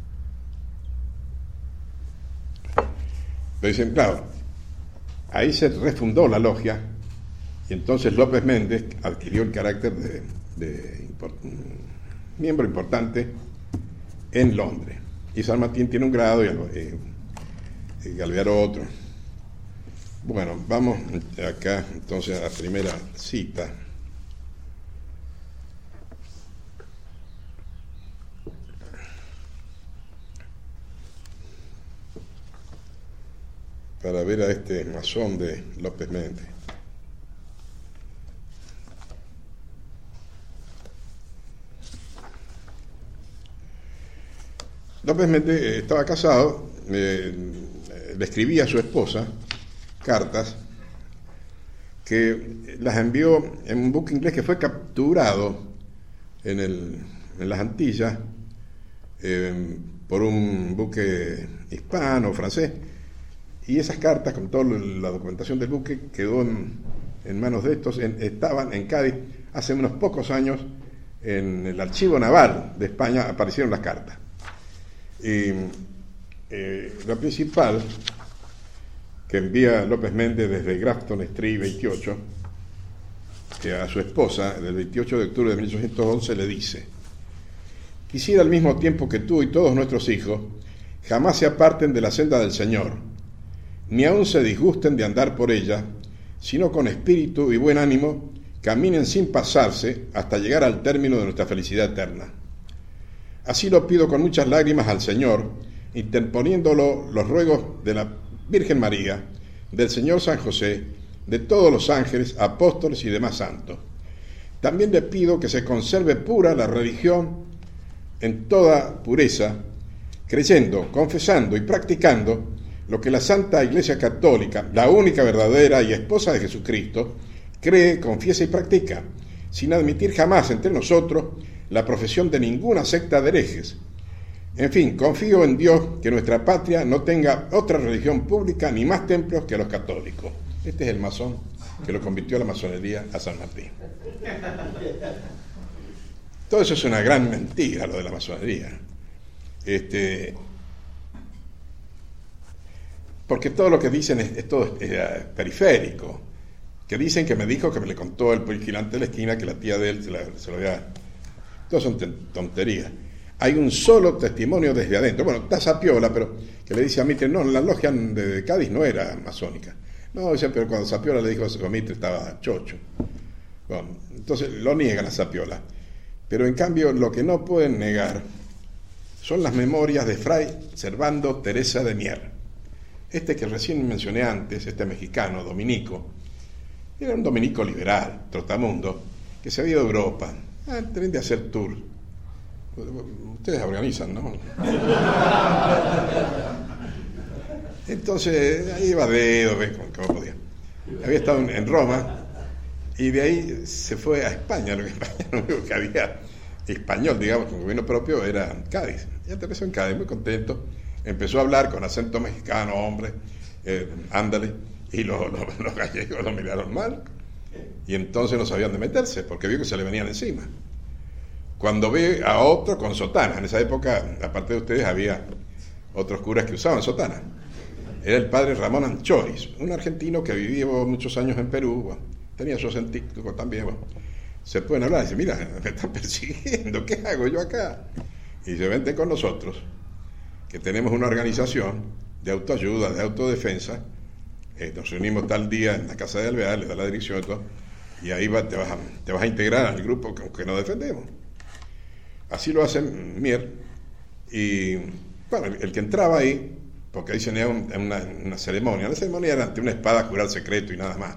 Pero dicen, claro, ahí se refundó la logia y entonces López Méndez adquirió el carácter de, de import, miembro importante en Londres. Y San Martín tiene un grado y, y, y Galviaro otro. Bueno, vamos acá entonces a la primera cita. Para ver a este masón de López Méndez. López Méndez estaba casado, eh, le escribía a su esposa cartas que las envió en un buque inglés que fue capturado en, el, en las Antillas eh, por un buque hispano, francés. Y esas cartas, con toda la documentación del buque, quedó en, en manos de estos. En, estaban en Cádiz hace unos pocos años, en el archivo naval de España aparecieron las cartas. Y eh, la principal, que envía López Méndez desde Grafton Street veintiocho, que a su esposa, del veintiocho de octubre de mil ochocientos once, le dice: quisiera al mismo tiempo que tú y todos nuestros hijos jamás se aparten de la senda del Señor, ni aun se disgusten de andar por ella, sino con espíritu y buen ánimo caminen sin pasarse hasta llegar al término de nuestra felicidad eterna. Así lo pido con muchas lágrimas al Señor, interponiéndolo los ruegos de la Virgen María, del Señor San José, de todos los ángeles, apóstoles y demás santos. También le pido que se conserve pura la religión en toda pureza, creyendo, confesando y practicando lo que la Santa Iglesia Católica, la única verdadera y esposa de Jesucristo, cree, confiesa y practica, sin admitir jamás entre nosotros la profesión de ninguna secta de herejes, En fin, confío en Dios que nuestra patria no tenga otra religión pública ni más templos que los católicos. Este es el masón que lo convirtió a la masonería a San Martín. Todo eso es una gran mentira, lo de la masonería. Este, porque todo lo que dicen es, es todo es, es periférico. Que dicen que me dijo que me le contó el vigilante de la esquina que la tía de él se, la, se lo había... Todas son tonterías. Hay un solo testimonio desde adentro. Bueno, está Sapiola, pero que le dice a Mitre, no, la logia de Cádiz no era masónica. No, dice, pero cuando Sapiola le dijo a Mitre estaba chocho. Bueno, entonces lo niegan a Sapiola. Pero en cambio lo que no pueden negar son las memorias de Fray Servando Teresa de Mier. Este que recién mencioné antes, este mexicano, dominico, era un dominico liberal, trotamundo, que se había ido a Europa. Ah, tienen de hacer tour. Ustedes organizan, ¿no? Entonces, ahí iba dedo, ¿ves? Como podía. Había estado en, en Roma y de ahí se fue a España. Lo que, lo único que había español, digamos, con gobierno propio, era Cádiz. Y aterrizó en Cádiz, muy contento. Empezó a hablar con acento mexicano, hombre, eh, ándale. Y los, los, los gallegos lo miraron mal. Y entonces no sabían de meterse, porque vio que se le venían encima. Cuando ve a otro con sotana, en esa época, aparte de ustedes, había otros curas que usaban sotana. Era el padre Ramón Anchoris, un argentino que vivió muchos años en Perú, bueno, tenía su acentico también. Bueno. Se pueden hablar, y dice, mira, me están persiguiendo, ¿qué hago yo acá? Y se vente con nosotros, que tenemos una organización de autoayuda, de autodefensa. Eh, nos unimos tal día en la casa de Alvear, le da la dirección y todo, y ahí va, te, vas a, te vas a integrar al grupo que, que nos defendemos. Así lo hace Mier, y bueno, el, el que entraba ahí, porque ahí se tenía un, una, una ceremonia, la ceremonia era ante una espada jurar secreto y nada más,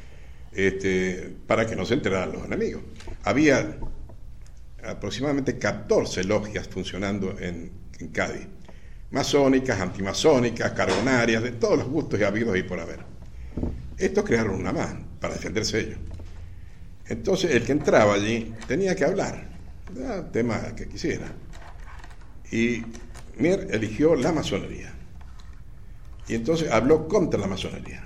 este, para que no se enteraran los enemigos. Había aproximadamente catorce logias funcionando en, en Cádiz, masónicas, antimasónicas, carbonarias, de todos los gustos y habidos y por haber. Estos crearon una más para defenderse ellos. Entonces el que entraba allí tenía que hablar, era un tema que quisiera. Y Mier eligió la masonería. Y entonces habló contra la masonería.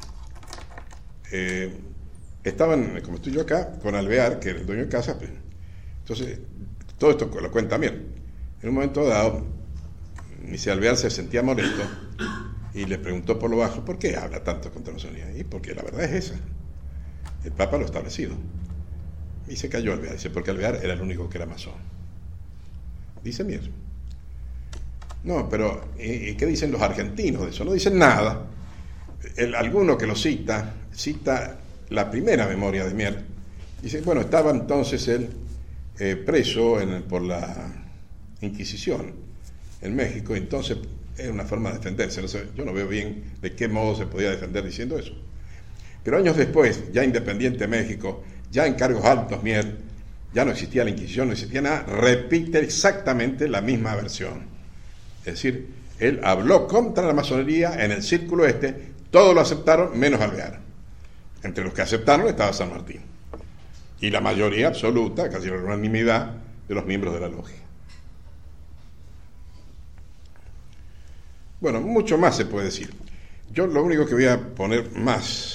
Eh, estaban, como estoy yo acá, con Alvear, que era el dueño de casa. Pues, entonces, todo esto lo cuenta Mier. En un momento dado, Mice Alvear se sentía molesto y le preguntó por lo bajo, ¿por qué habla tanto contra la masonería? Y porque la verdad es esa. El Papa lo ha establecido. Y se cayó Alvear. Dice, porque Alvear era el único que era masón. Dice Mier. No, pero ¿y, y qué dicen los argentinos de eso? No dicen nada. El, alguno que lo cita, cita la primera memoria de Mier. Dice, bueno, estaba entonces él eh, preso en, por la Inquisición en México, entonces era una forma de defenderse. No sé, yo no veo bien de qué modo se podía defender diciendo eso. Pero años después, ya independiente México, ya en cargos altos Mier, ya no existía la Inquisición, no existía nada, repite exactamente la misma versión. Es decir, él habló contra la masonería en el círculo este, todos lo aceptaron, menos Alvear. Entre los que aceptaron estaba San Martín. Y la mayoría absoluta, casi la unanimidad, de los miembros de la logia. Bueno, mucho más se puede decir. Yo lo único que voy a poner más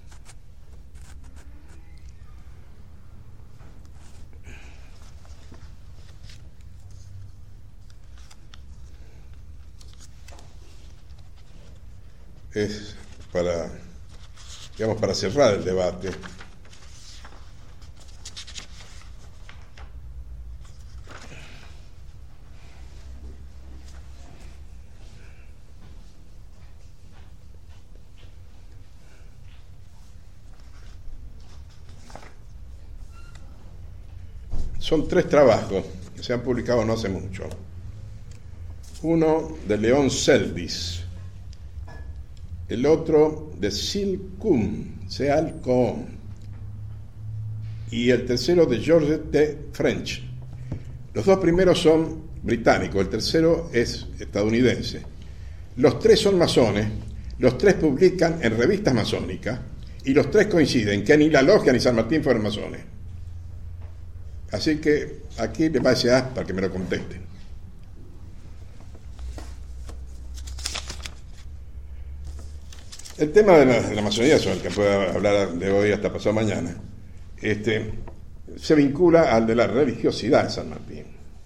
es para, digamos, para cerrar el debate. Son tres trabajos que se han publicado no hace mucho. Uno de León Selvis, el otro de Silcum, Sealcom, y el tercero de George T. French. Los dos primeros son británicos, el tercero es estadounidense. Los tres son masones, los tres publican en revistas masónicas, y los tres coinciden que ni la logia ni San Martín fueron masones. Así que aquí les va a decir, ah, para que me lo contesten. El tema de la, de la masonería, sobre el que puedo hablar de hoy hasta pasado mañana, este, se vincula al de la religiosidad de San Martín.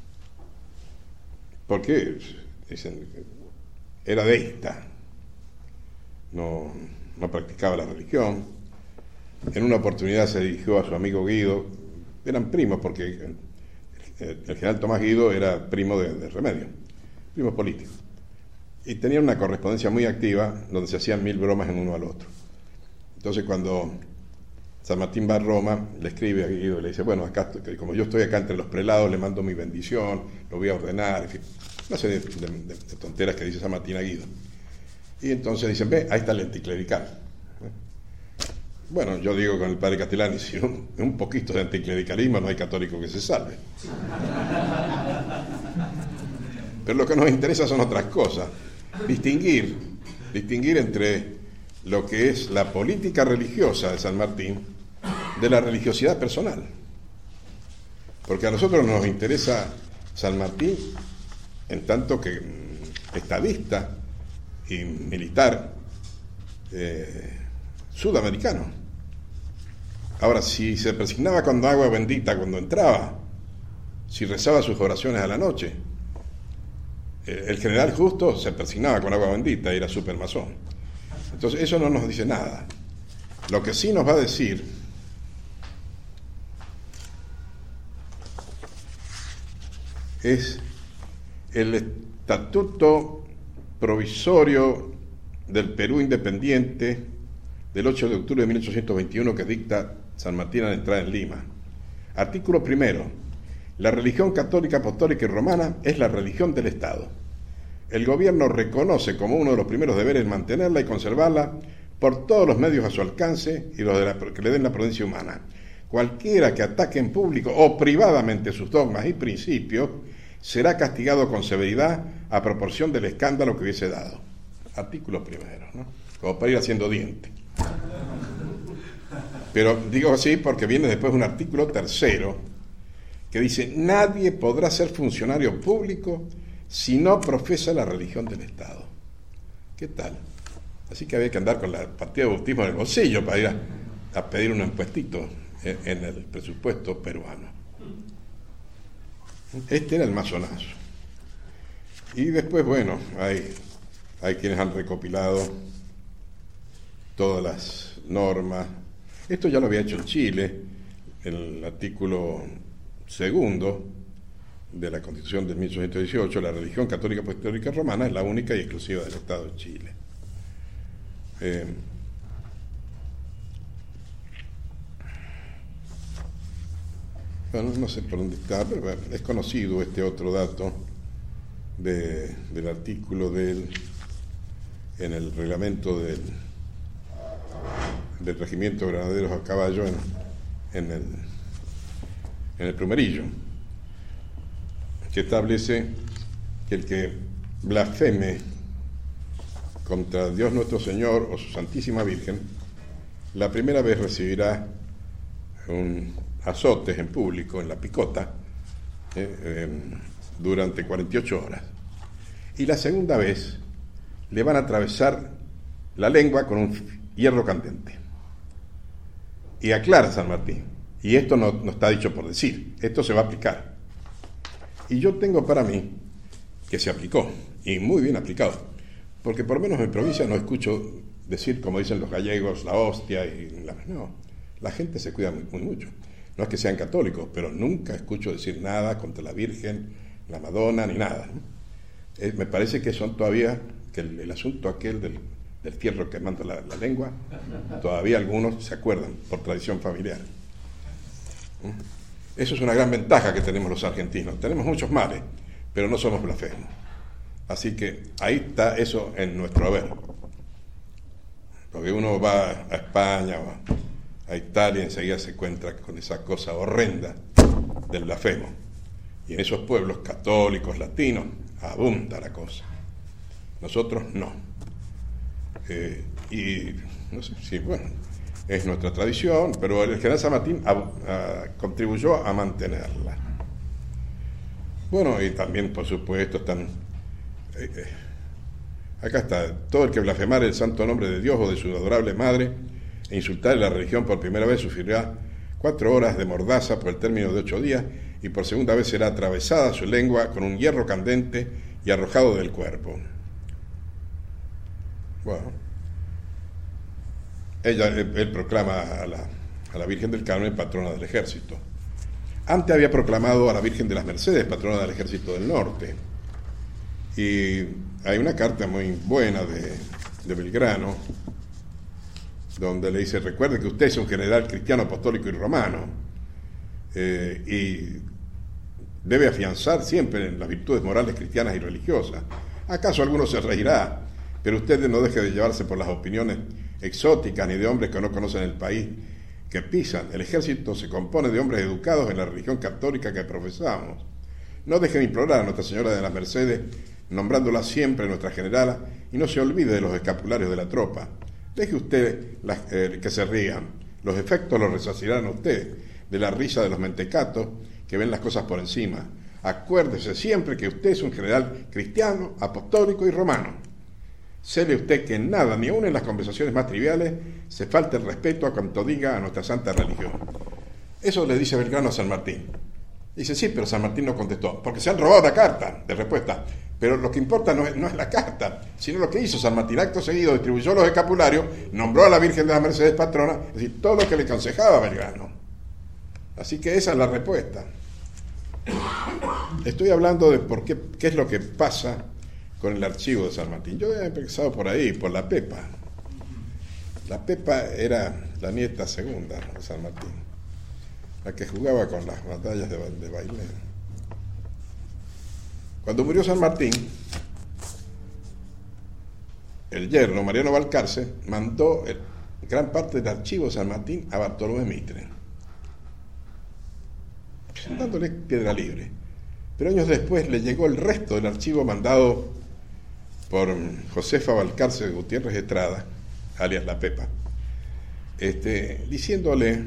Porque dicen, era deísta, no, no practicaba la religión. En una oportunidad se dirigió a su amigo Guido, eran primos porque el, el general Tomás Guido era primo de, de Remedio, primo político. Y tenían una correspondencia muy activa donde se hacían mil bromas en uno al otro. Entonces cuando San Martín va a Roma, le escribe a Guido y le dice, bueno, acá como yo estoy acá entre los prelados, le mando mi bendición, lo voy a ordenar, en fin, una serie de, de, de tonteras que dice San Martín a Guido. Y entonces dicen, ve, ahí está el anticlerical. Bueno, yo digo con el padre Castellani, si un, un poquito de anticlericalismo no hay católico que se salve. Pero lo que nos interesa son otras cosas. Distinguir, distinguir entre lo que es la política religiosa de San Martín de la religiosidad personal. Porque a nosotros nos interesa San Martín en tanto que estadista y militar eh, sudamericano. Ahora, si se persignaba con agua bendita cuando entraba, si rezaba sus oraciones a la noche, el general Justo se persignaba con agua bendita y era supermasón. Entonces eso no nos dice nada. Lo que sí nos va a decir es el estatuto provisorio del Perú independiente del ocho de octubre de mil ochocientos veintiuno que dicta San Martín al entrar en Lima. Artículo primero. La religión católica, apostólica y romana es la religión del Estado. El gobierno reconoce como uno de los primeros deberes mantenerla y conservarla por todos los medios a su alcance y los de la, que le den la prudencia humana. Cualquiera que ataque en público o privadamente sus dogmas y principios será castigado con severidad a proporción del escándalo que hubiese dado. Artículo primero, ¿no? Como para ir haciendo diente. Pero digo así porque viene después un artículo tercero que dice, nadie podrá ser funcionario público si no profesa la religión del Estado. ¿Qué tal? Así que había que andar con la partida de bautismo en el bolsillo para ir a, a pedir un impuestito en, en el presupuesto peruano. Este era el masonazo. Y después, bueno, hay, hay quienes han recopilado todas las normas. Esto ya lo había hecho en Chile, el artículo segundo de la Constitución de mil ochocientos dieciocho, la religión católica apostólica romana es la única y exclusiva del Estado de Chile. Eh, bueno, no sé por dónde está, pero bueno, es conocido este otro dato de, del artículo del en el reglamento del, del regimiento de granaderos a caballo en, en el en el Plumerillo, que establece que el que blasfeme contra Dios nuestro Señor o su Santísima Virgen, la primera vez recibirá un azotes en público, en la picota, eh, eh, durante cuarenta y ocho horas. Y la segunda vez le van a atravesar la lengua con un hierro candente. Y aclara San Martín, y esto no, no está dicho por decir, esto se va a aplicar. Y yo tengo para mí que se aplicó, y muy bien aplicado, porque por lo menos en provincia no escucho decir, como dicen los gallegos, la hostia, y la, no, la gente se cuida muy, muy mucho. No es que sean católicos, pero nunca escucho decir nada contra la Virgen, la Madonna, ni nada, ¿no? Eh, me parece que son todavía, que el, el asunto aquel del, del fierro que manda la, la lengua, todavía algunos se acuerdan por tradición familiar. Eso es una gran ventaja que tenemos los argentinos. Tenemos muchos males, pero no somos blasfemos. Así que ahí está eso en nuestro haber. Porque uno va a España o a Italia y enseguida se encuentra con esa cosa horrenda del blasfemo. Y en esos pueblos católicos, latinos, abunda la cosa. Nosotros no. Eh, y no sé si, bueno, es nuestra tradición, pero el general San Martín a, a, contribuyó a mantenerla. Bueno, y también, por supuesto, están... Eh, Acá está: todo el que blasfemare el santo nombre de Dios o de su adorable madre e insultare la religión por primera vez sufrirá cuatro horas de mordaza por el término de ocho días, y por segunda vez será atravesada su lengua con un hierro candente y arrojado del cuerpo. Bueno, ella, él, él proclama a la, a la Virgen del Carmen patrona del ejército. Antes había proclamado a la Virgen de las Mercedes patrona del ejército del norte. Y hay una carta muy buena de, de Belgrano, donde le dice: recuerde que usted es un general cristiano, apostólico y romano, eh, y debe afianzar siempre en las virtudes morales cristianas y religiosas. ¿Acaso alguno se reirá? Pero usted no deje de llevarse por las opiniones exóticas ni de hombres que no conocen el país que pisan. El ejército se compone de hombres educados en la religión católica que profesamos. No deje de implorar a Nuestra Señora de las Mercedes, nombrándola siempre nuestra generala, y no se olvide de los escapularios de la tropa. Deje usted las, eh, que se rían. Los efectos los resarcirán a usted de la risa de los mentecatos que ven las cosas por encima. Acuérdese siempre que usted es un general cristiano, apostólico y romano. Séle usted que en nada, ni aun en las conversaciones más triviales, se falte el respeto a cuanto diga a nuestra santa religión. Eso le dice Belgrano a San Martín. Dice: sí, pero San Martín no contestó, porque se han robado la carta de respuesta. Pero lo que importa no es, no es la carta, sino lo que hizo San Martín. Acto seguido distribuyó los escapularios, nombró a la Virgen de las Mercedes patrona, es decir, todo lo que le aconsejaba Belgrano. Así que esa es la respuesta. Estoy hablando de por qué, qué es lo que pasa con el archivo de San Martín. Yo he empezado por ahí, por la Pepa. La Pepa era la nieta segunda de San Martín, la que jugaba con las batallas de, de baile. Cuando murió San Martín, el yerno, Mariano Balcarce, mandó el, gran parte del archivo de San Martín a Bartolomé Mitre, dándole piedra libre. Pero años después le llegó el resto del archivo mandado por Josefa Balcarce Gutiérrez Estrada, alias La Pepa, este, diciéndole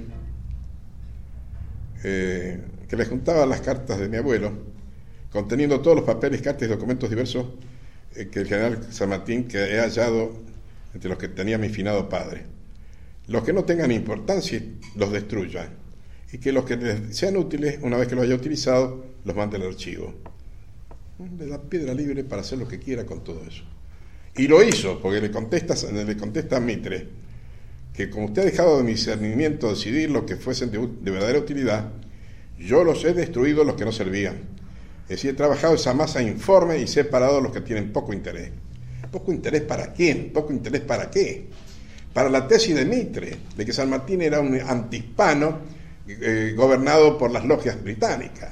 eh, que le juntaba las cartas de mi abuelo, conteniendo todos los papeles, cartas y documentos diversos eh, que el general San Martín que he hallado entre los que tenía mi finado padre. Los que no tengan importancia los destruyan, y que los que les sean útiles, una vez que los haya utilizado, los mande al archivo. Le da piedra libre para hacer lo que quiera con todo eso. Y lo hizo, porque le contesta, le contesta a Mitre que como usted ha dejado de mi discernimiento decidir lo que fuesen de, de verdadera utilidad, yo los he destruido los que no servían. Es decir, he trabajado esa masa informe y separado los que tienen poco interés. ¿Poco interés para quién? ¿Poco interés para qué? Para la tesis de Mitre, de que San Martín era un antihispano eh, gobernado por las logias británicas.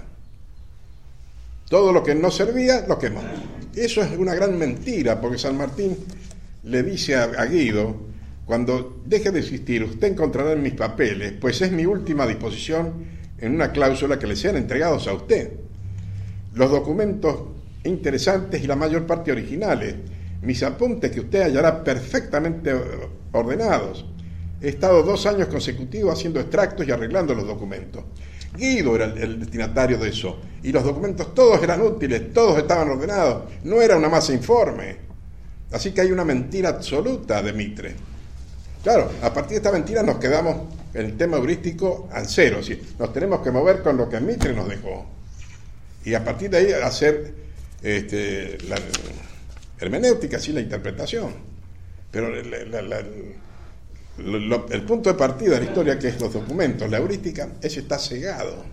Todo lo que no servía, lo quemó. Eso es una gran mentira, porque San Martín le dice a, a Guido: cuando deje de existir, usted encontrará en mis papeles, pues es mi última disposición en una cláusula que le sean entregados a usted, los documentos interesantes y la mayor parte originales, mis apuntes que usted hallará perfectamente ordenados. He estado dos años consecutivos haciendo extractos y arreglando los documentos. Guido era el, el destinatario de eso, y los documentos todos eran útiles, todos estaban ordenados, no era una masa informe. Así que hay una mentira absoluta de Mitre. Claro, a partir de esta mentira nos quedamos en el tema heurístico al cero, es decir, nos tenemos que mover con lo que Mitre nos dejó, y a partir de ahí hacer este, la hermenéutica, sí, la interpretación. Pero la, la, la, Lo, lo, el punto de partida de la historia, que es los documentos, la heurística, ese está cegado.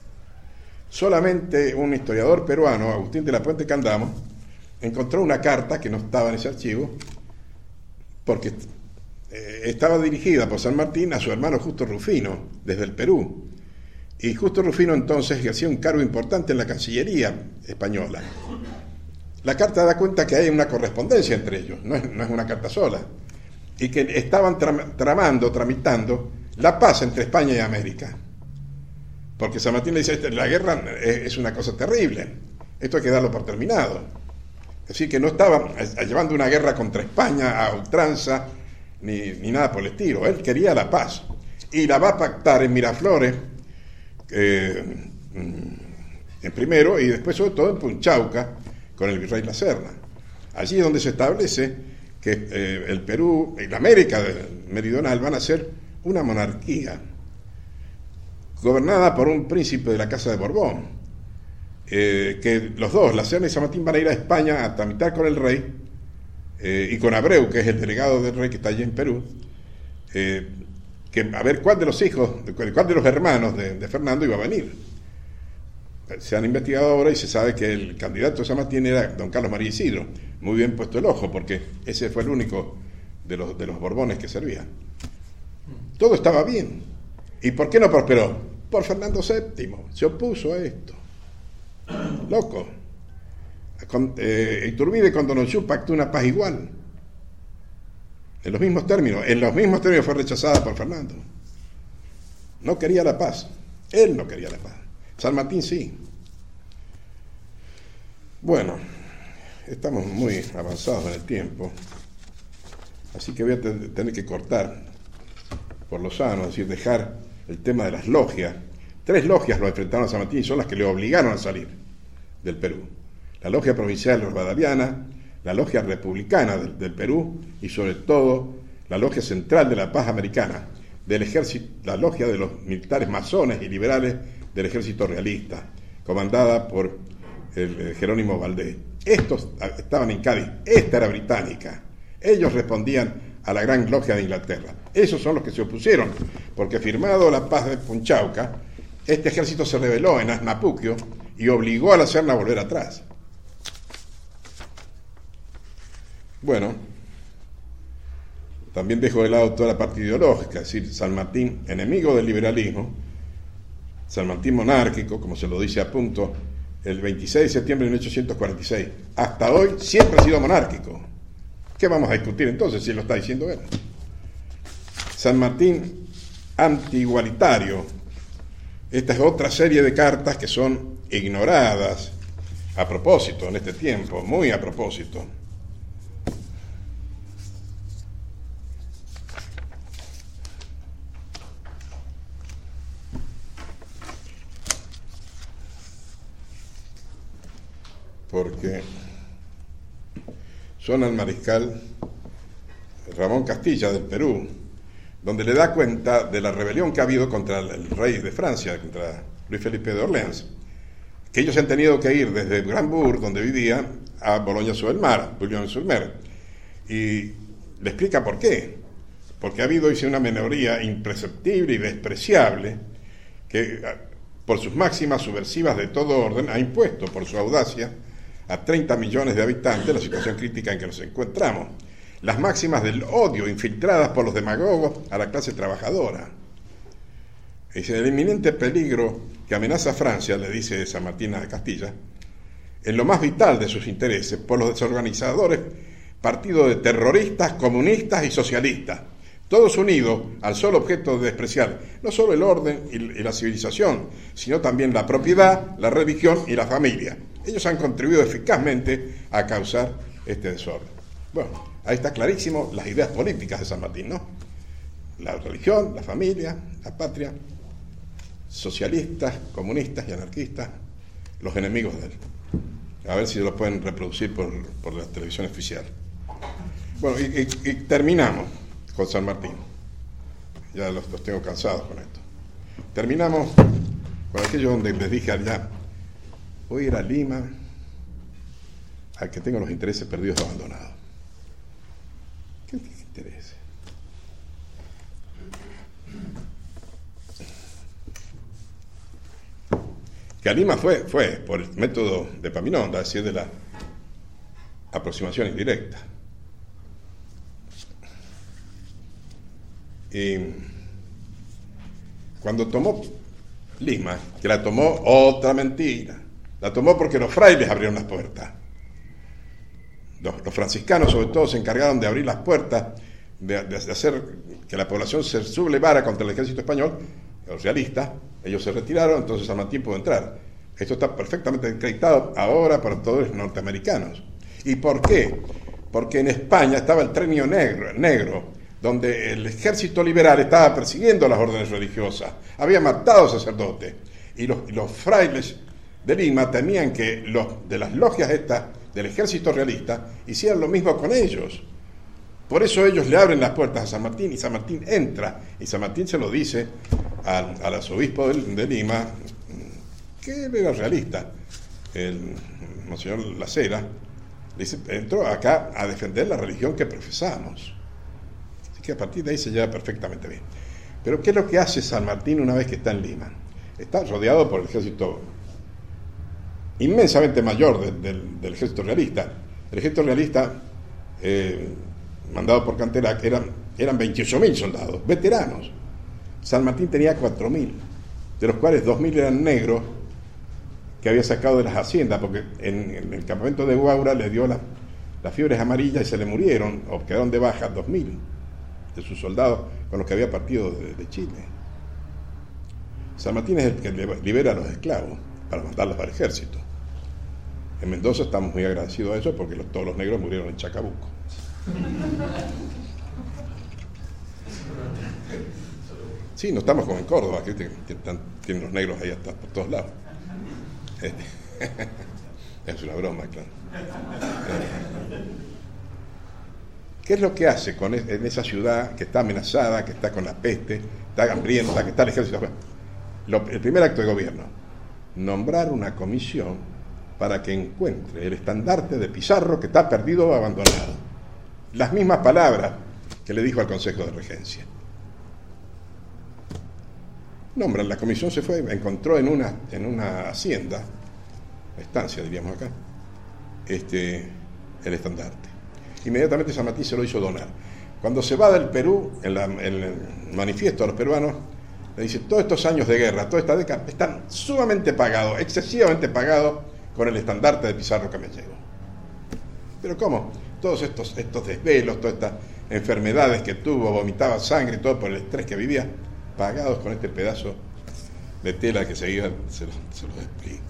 Solamente un historiador peruano, Agustín de la Puente Candamo, encontró una carta que no estaba en ese archivo, porque eh, estaba dirigida por San Martín a su hermano Justo Rufino, desde el Perú. Y Justo Rufino entonces ejercía un cargo importante en la Cancillería española. La carta da cuenta que hay una correspondencia entre ellos, no es, no es una carta sola, y que estaban tram, tramando, tramitando la paz entre España y América. Porque San Martín le dice: la guerra es una cosa terrible, esto hay que darlo por terminado. Así que no estaban llevando una guerra contra España a ultranza, ni, ni nada por el estilo. Él quería la paz, y la va a pactar en Miraflores, eh, en primero, y después sobre todo en Punchauca, con el virrey La Serna. Allí es donde se establece que eh, el Perú y la América meridional van a ser una monarquía gobernada por un príncipe de la Casa de Borbón, eh, que los dos, la Serna y San Martín, van a ir a España a tramitar con el rey eh, y con Abreu, que es el delegado del rey que está allí en Perú, eh, que a ver cuál de los hijos, cuál de los hermanos de, de Fernando iba a venir. Se han investigado ahora y se sabe que el candidato de San Martín era don Carlos María Isidro. Muy bien puesto el ojo, porque ese fue el único de los, de los Borbones que servía. Todo estaba bien. ¿Y por qué no prosperó? Por Fernando séptimo. Se opuso a esto. Loco. Con, eh, Iturbide con Donofrio pactó una paz igual. En los mismos términos. En los mismos términos fue rechazada por Fernando. No quería la paz. Él no quería la paz. San Martín sí. Bueno, estamos muy avanzados en el tiempo, así que voy a tener que cortar por lo sano, es decir, dejar el tema de las logias. Tres logias lo enfrentaron a San Martín y son las que le obligaron a salir del Perú. La logia provincial rivadavia, la logia republicana del, del Perú y sobre todo la logia central de la paz americana, del ejército, la logia de los militares masones y liberales del ejército realista, comandada por el, el Jerónimo Valdés. Estos estaban en Cádiz, esta era británica. Ellos respondían a la gran logia de Inglaterra. Esos son los que se opusieron, porque firmado la paz de Punchauca, este ejército se rebeló en Asnapuquio y obligó a la Serna a volver atrás. Bueno, también dejo de lado toda la parte ideológica, es decir, San Martín, enemigo del liberalismo, San Martín monárquico, como se lo dice a punto, el veintiséis de septiembre de mil ochocientos cuarenta y seis, hasta hoy siempre ha sido monárquico. ¿Qué vamos a discutir entonces si lo está diciendo él? San Martín anti-igualitario. Esta es otra serie de cartas que son ignoradas a propósito en este tiempo, muy a propósito. Porque son al mariscal Ramón Castilla del Perú, donde le da cuenta de la rebelión que ha habido contra el rey de Francia, contra Luis Felipe de Orleans, que ellos han tenido que ir desde Brandebourg, donde vivían, a Boulogne-sur-Mer, Boulogne-sur-Mer, y le explica por qué. Porque ha habido, dice, una minoría imperceptible y despreciable que, por sus máximas subversivas de todo orden, ha impuesto por su audacia a treinta millones de habitantes la situación crítica en que nos encontramos. Las máximas del odio infiltradas por los demagogos a la clase trabajadora. Es el inminente peligro que amenaza a Francia, le dice San Martín de Castilla, en lo más vital de sus intereses, por los desorganizadores partidos de terroristas, comunistas y socialistas, todos unidos al solo objeto de despreciar no solo el orden y la civilización, sino también la propiedad, la religión y la familia. Ellos han contribuido eficazmente a causar este desorden. Bueno, ahí está clarísimo las ideas políticas de San Martín, ¿no? La religión, la familia, la patria, socialistas, comunistas y anarquistas, los enemigos de él. A ver si lo pueden reproducir por, por la televisión oficial. Bueno, y, y, y terminamos con San Martín. Ya los, los tengo cansados con esto. Terminamos con aquello donde les dije allá, voy a ir a Lima, al que tengo los intereses perdidos o abandonados. ¿Qué interés? Que a Lima fue, fue por el método de Paminonda, es decir, de la aproximación indirecta. Y cuando tomó Lima, que la tomó otra mentira, la tomó porque los frailes abrieron las puertas. Los, los franciscanos, sobre todo, se encargaron de abrir las puertas, de, de hacer que la población se sublevara contra el ejército español, los realistas. Ellos se retiraron, entonces San Martín pudo entrar. Esto está perfectamente acreditado ahora para todos los norteamericanos. ¿Y por qué? Porque en España estaba el Trenio Negro, negro donde el ejército liberal estaba persiguiendo las órdenes religiosas, había matado sacerdotes, y los, y los frailes de Lima temían que los de las logias estas del ejército realista hicieran lo mismo con ellos. Por eso ellos le abren las puertas a San Martín y San Martín entra, y San Martín se lo dice al, al arzobispo de, de Lima, que él era realista, el monseñor Lacera, le dice, entró acá a defender la religión que profesamos. Así que a partir de ahí se lleva perfectamente bien. Pero ¿qué es lo que hace San Martín una vez que está en Lima? Está rodeado por el ejército inmensamente mayor de, de, del ejército realista. El ejército realista, eh, mandado por Canterac, eran, eran veintiocho mil soldados, veteranos. San Martín tenía cuatro mil, de los cuales dos mil eran negros que había sacado de las haciendas, porque en, en el campamento de Huaura le dio la, las fiebres amarillas y se le murieron, o quedaron de baja dos mil de sus soldados con los que había partido de, de Chile. San Martín es el que libera a los esclavos para mandarlos al ejército. En Mendoza estamos muy agradecidos a eso porque los, todos los negros murieron en Chacabuco. Sí, no estamos como en Córdoba, que, que, que están, tienen los negros ahí hasta por todos lados. Es una broma, claro. ¿Qué es lo que hace con es, en esa ciudad que está amenazada, que está con la peste, está hambrienta, que está el ejército? Lo, el primer acto de gobierno, nombrar una comisión para que encuentre el estandarte de Pizarro que está perdido o abandonado. Las mismas palabras que le dijo al Consejo de Regencia. Nombran, la comisión se fue, encontró en una, en una hacienda, estancia diríamos acá, este, el estandarte. Inmediatamente San Martín se lo hizo donar. Cuando se va del Perú, en, la, en el manifiesto a los peruanos, le dice, todos estos años de guerra, toda esta década, están sumamente pagados, excesivamente pagados con el estandarte de Pizarro que me llegó. ¿Pero cómo? Todos estos, estos desvelos, todas estas enfermedades que tuvo, vomitaba sangre, todo por el estrés que vivía, pagados con este pedazo de tela que seguía, se los, se los explico.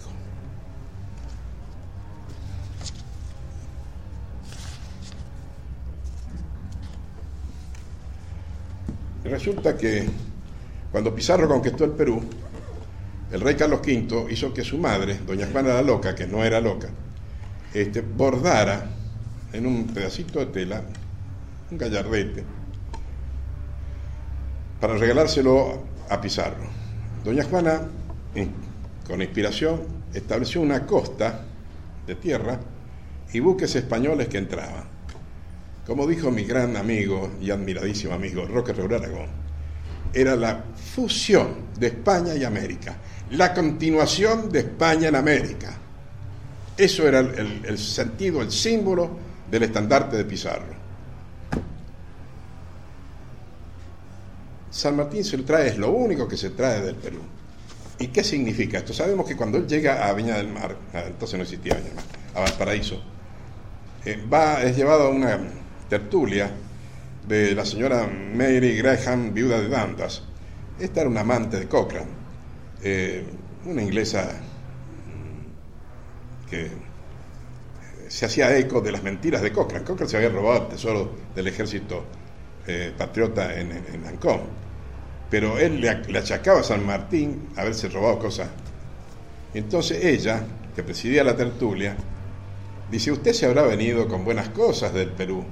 Y resulta que cuando Pizarro conquistó el Perú, el rey Carlos quinto hizo que su madre, doña Juana la Loca, que no era loca, este, bordara en un pedacito de tela, un gallardete, para regalárselo a Pizarro. Doña Juana, con inspiración, estableció una costa de tierra y buques españoles que entraban. Como dijo mi gran amigo y admiradísimo amigo Roque Reuré Aragón, era la fusión de España y América, la continuación de España en América. Eso era el, el, el sentido, el símbolo del estandarte de Pizarro. San Martín se lo trae, es lo único que se trae del Perú. ¿Y qué significa esto? Sabemos que cuando él llega a Viña del Mar, entonces no existía Viña del Mar, a Valparaíso, eh, va, es llevado a una tertulia de la señora Mary Graham, viuda de Dundas. Esta era una amante de Cochrane, eh, una inglesa que se hacía eco de las mentiras de Cochrane. Cochrane se había robado el tesoro del ejército eh, patriota en, en, en Ancón, pero él le, le achacaba a San Martín haberse robado cosas. Entonces ella, que presidía la tertulia, dice, usted se habrá venido con buenas cosas del Perú.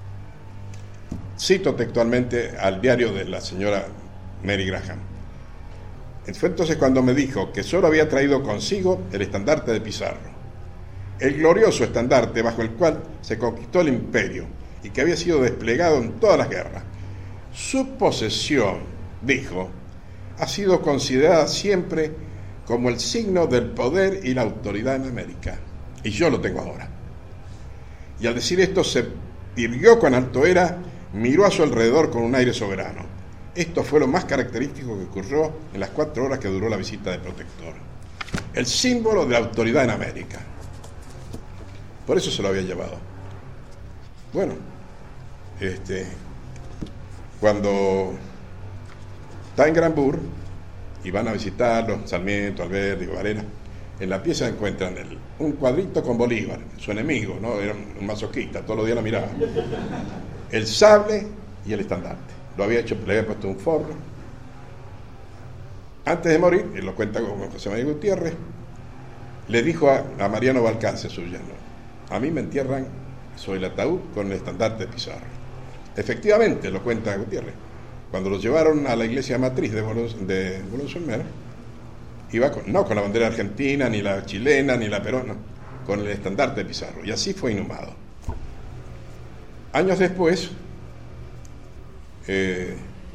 Cito textualmente al diario de la señora Mary Graham. Fue entonces cuando me dijo que solo había traído consigo el estandarte de Pizarro, el glorioso estandarte bajo el cual se conquistó el imperio y que había sido desplegado en todas las guerras. Su posesión, dijo, ha sido considerada siempre como el signo del poder y la autoridad en América. Y yo lo tengo ahora. Y al decir esto se irguió con altoera, miró a su alrededor con un aire soberano. Esto fue lo más característico que ocurrió en las cuatro horas que duró la visita del protector. El símbolo de la autoridad en América. Por eso se lo había llevado. Bueno, este, cuando está en Granburg y van a visitarlo, Sarmiento, Alberdi, Varela, en la pieza encuentran el, un cuadrito con Bolívar, su enemigo, ¿no? Era un masoquista, todos los días la miraba. El sable y el estandarte. Lo había hecho, le había puesto un forro. Antes de morir, él lo cuenta con José María Gutiérrez, le dijo a, a Mariano Balcance, su yerno, a mí me entierran sobre el ataúd con el estandarte de Pizarro. Efectivamente, lo cuenta Gutiérrez, cuando lo llevaron a la iglesia matriz de Boulogne-sur-Mer, iba con, no con la bandera argentina, ni la chilena, ni la peruana, con el estandarte de Pizarro, y así fue inhumado. Años después, eh,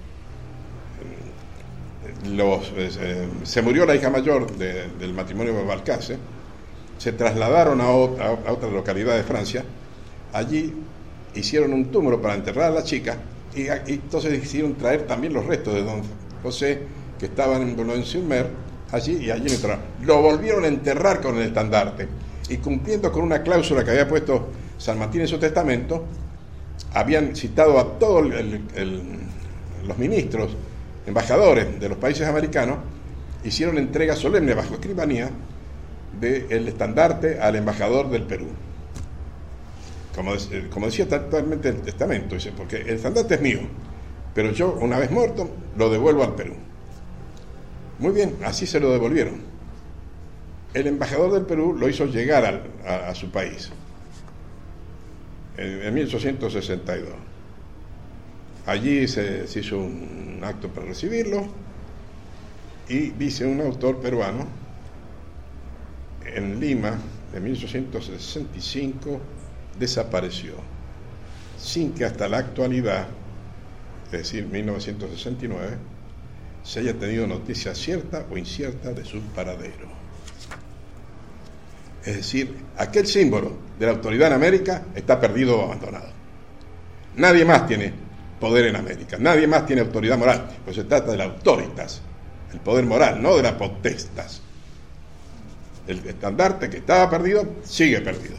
los, eh, se murió la hija mayor de, del matrimonio de Balcase, se trasladaron a otra, a otra localidad de Francia, allí hicieron un túmulo para enterrar a la chica, y, y entonces decidieron traer también los restos de don José, que estaban en Boulogne-sur-Mer, allí, y allí lo enterraron. Lo volvieron a enterrar con el estandarte, y cumpliendo con una cláusula que había puesto San Martín en su testamento, habían citado a todos los ministros, embajadores de los países americanos, hicieron entrega solemne bajo escribanía del estandarte al embajador del Perú. Como, como decía totalmente el testamento, dice, porque el estandarte es mío, pero yo, una vez muerto, lo devuelvo al Perú. Muy bien, así se lo devolvieron. El embajador del Perú lo hizo llegar al, a, a su país en, en mil ochocientos sesenta y dos. Allí se, se hizo un acto para recibirlo, y dice un autor peruano, en Lima, en mil ochocientos sesenta y cinco, desapareció, sin que hasta la actualidad, es decir, mil novecientos sesenta y nueve, se haya tenido noticia cierta o incierta de su paradero. Es decir, aquel símbolo de la autoridad en América está perdido o abandonado. Nadie más tiene poder en América, nadie más tiene autoridad moral, pues se trata de la autoritas, el poder moral, no de la potestas. El estandarte que estaba perdido, sigue perdido.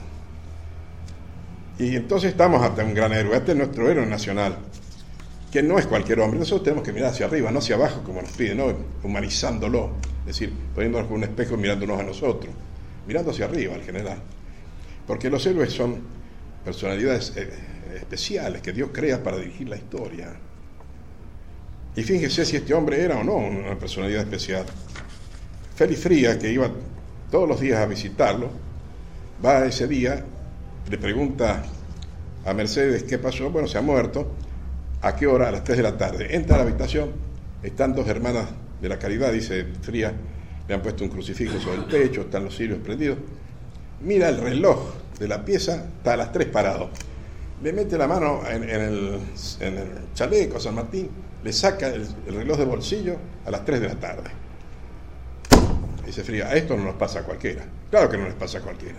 Y entonces estamos ante un gran héroe, este es nuestro héroe nacional, que no es cualquier hombre. Nosotros tenemos que mirar hacia arriba, no hacia abajo, como nos piden, ¿no? Humanizándolo, es decir, poniéndonos con un espejo y mirándonos a nosotros, mirando hacia arriba al general. Porque los héroes son personalidades eh, especiales que Dios crea para dirigir la historia. Y fíjese si este hombre era o no una personalidad especial. Félix Frías, que iba todos los días a visitarlo, va ese día, le pregunta a Mercedes qué pasó. Bueno, se ha muerto. ¿A qué hora? A las tres de la tarde. Entra a la habitación, están dos hermanas de la caridad, dice Frías, le han puesto un crucifijo sobre el pecho, están los cirios prendidos. Mira el reloj de la pieza, está a las tres parado. Le mete la mano en, en, el, en el chaleco San Martín, le saca el, el reloj de bolsillo a las tres de la tarde. Dice Frías, a esto no nos pasa a cualquiera. Claro que no les pasa a cualquiera.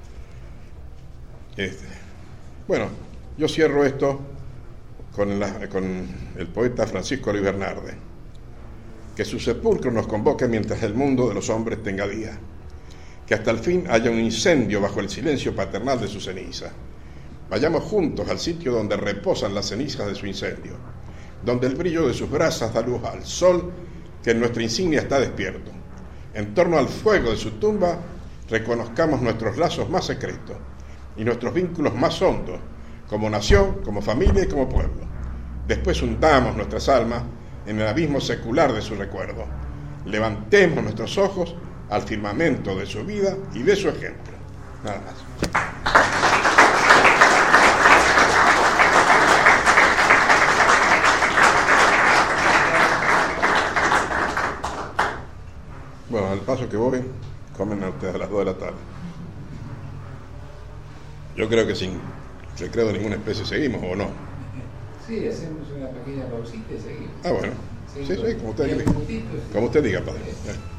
Este. Bueno, yo cierro esto con, la, con el poeta Francisco Luis Bernarde. Que su sepulcro nos convoque mientras el mundo de los hombres tenga día. Que hasta el fin haya un incendio bajo el silencio paternal de su ceniza. Vayamos juntos al sitio donde reposan las cenizas de su incendio, donde el brillo de sus brasas da luz al sol que en nuestra insignia está despierto. En torno al fuego de su tumba reconozcamos nuestros lazos más secretos y nuestros vínculos más hondos, como nación, como familia y como pueblo. Después hundamos nuestras almas en el abismo secular de su recuerdo. Levantemos nuestros ojos al firmamento de su vida y de su ejemplo. Nada más. Bueno, al paso que voy, comen a ustedes a las dos de la tarde. Yo creo que sin recreo de ninguna especie seguimos, ¿o no? Sí, hacemos una pequeña pausita y seguimos. Ah, bueno. Sí, sí, como usted diga. Como usted diga, padre.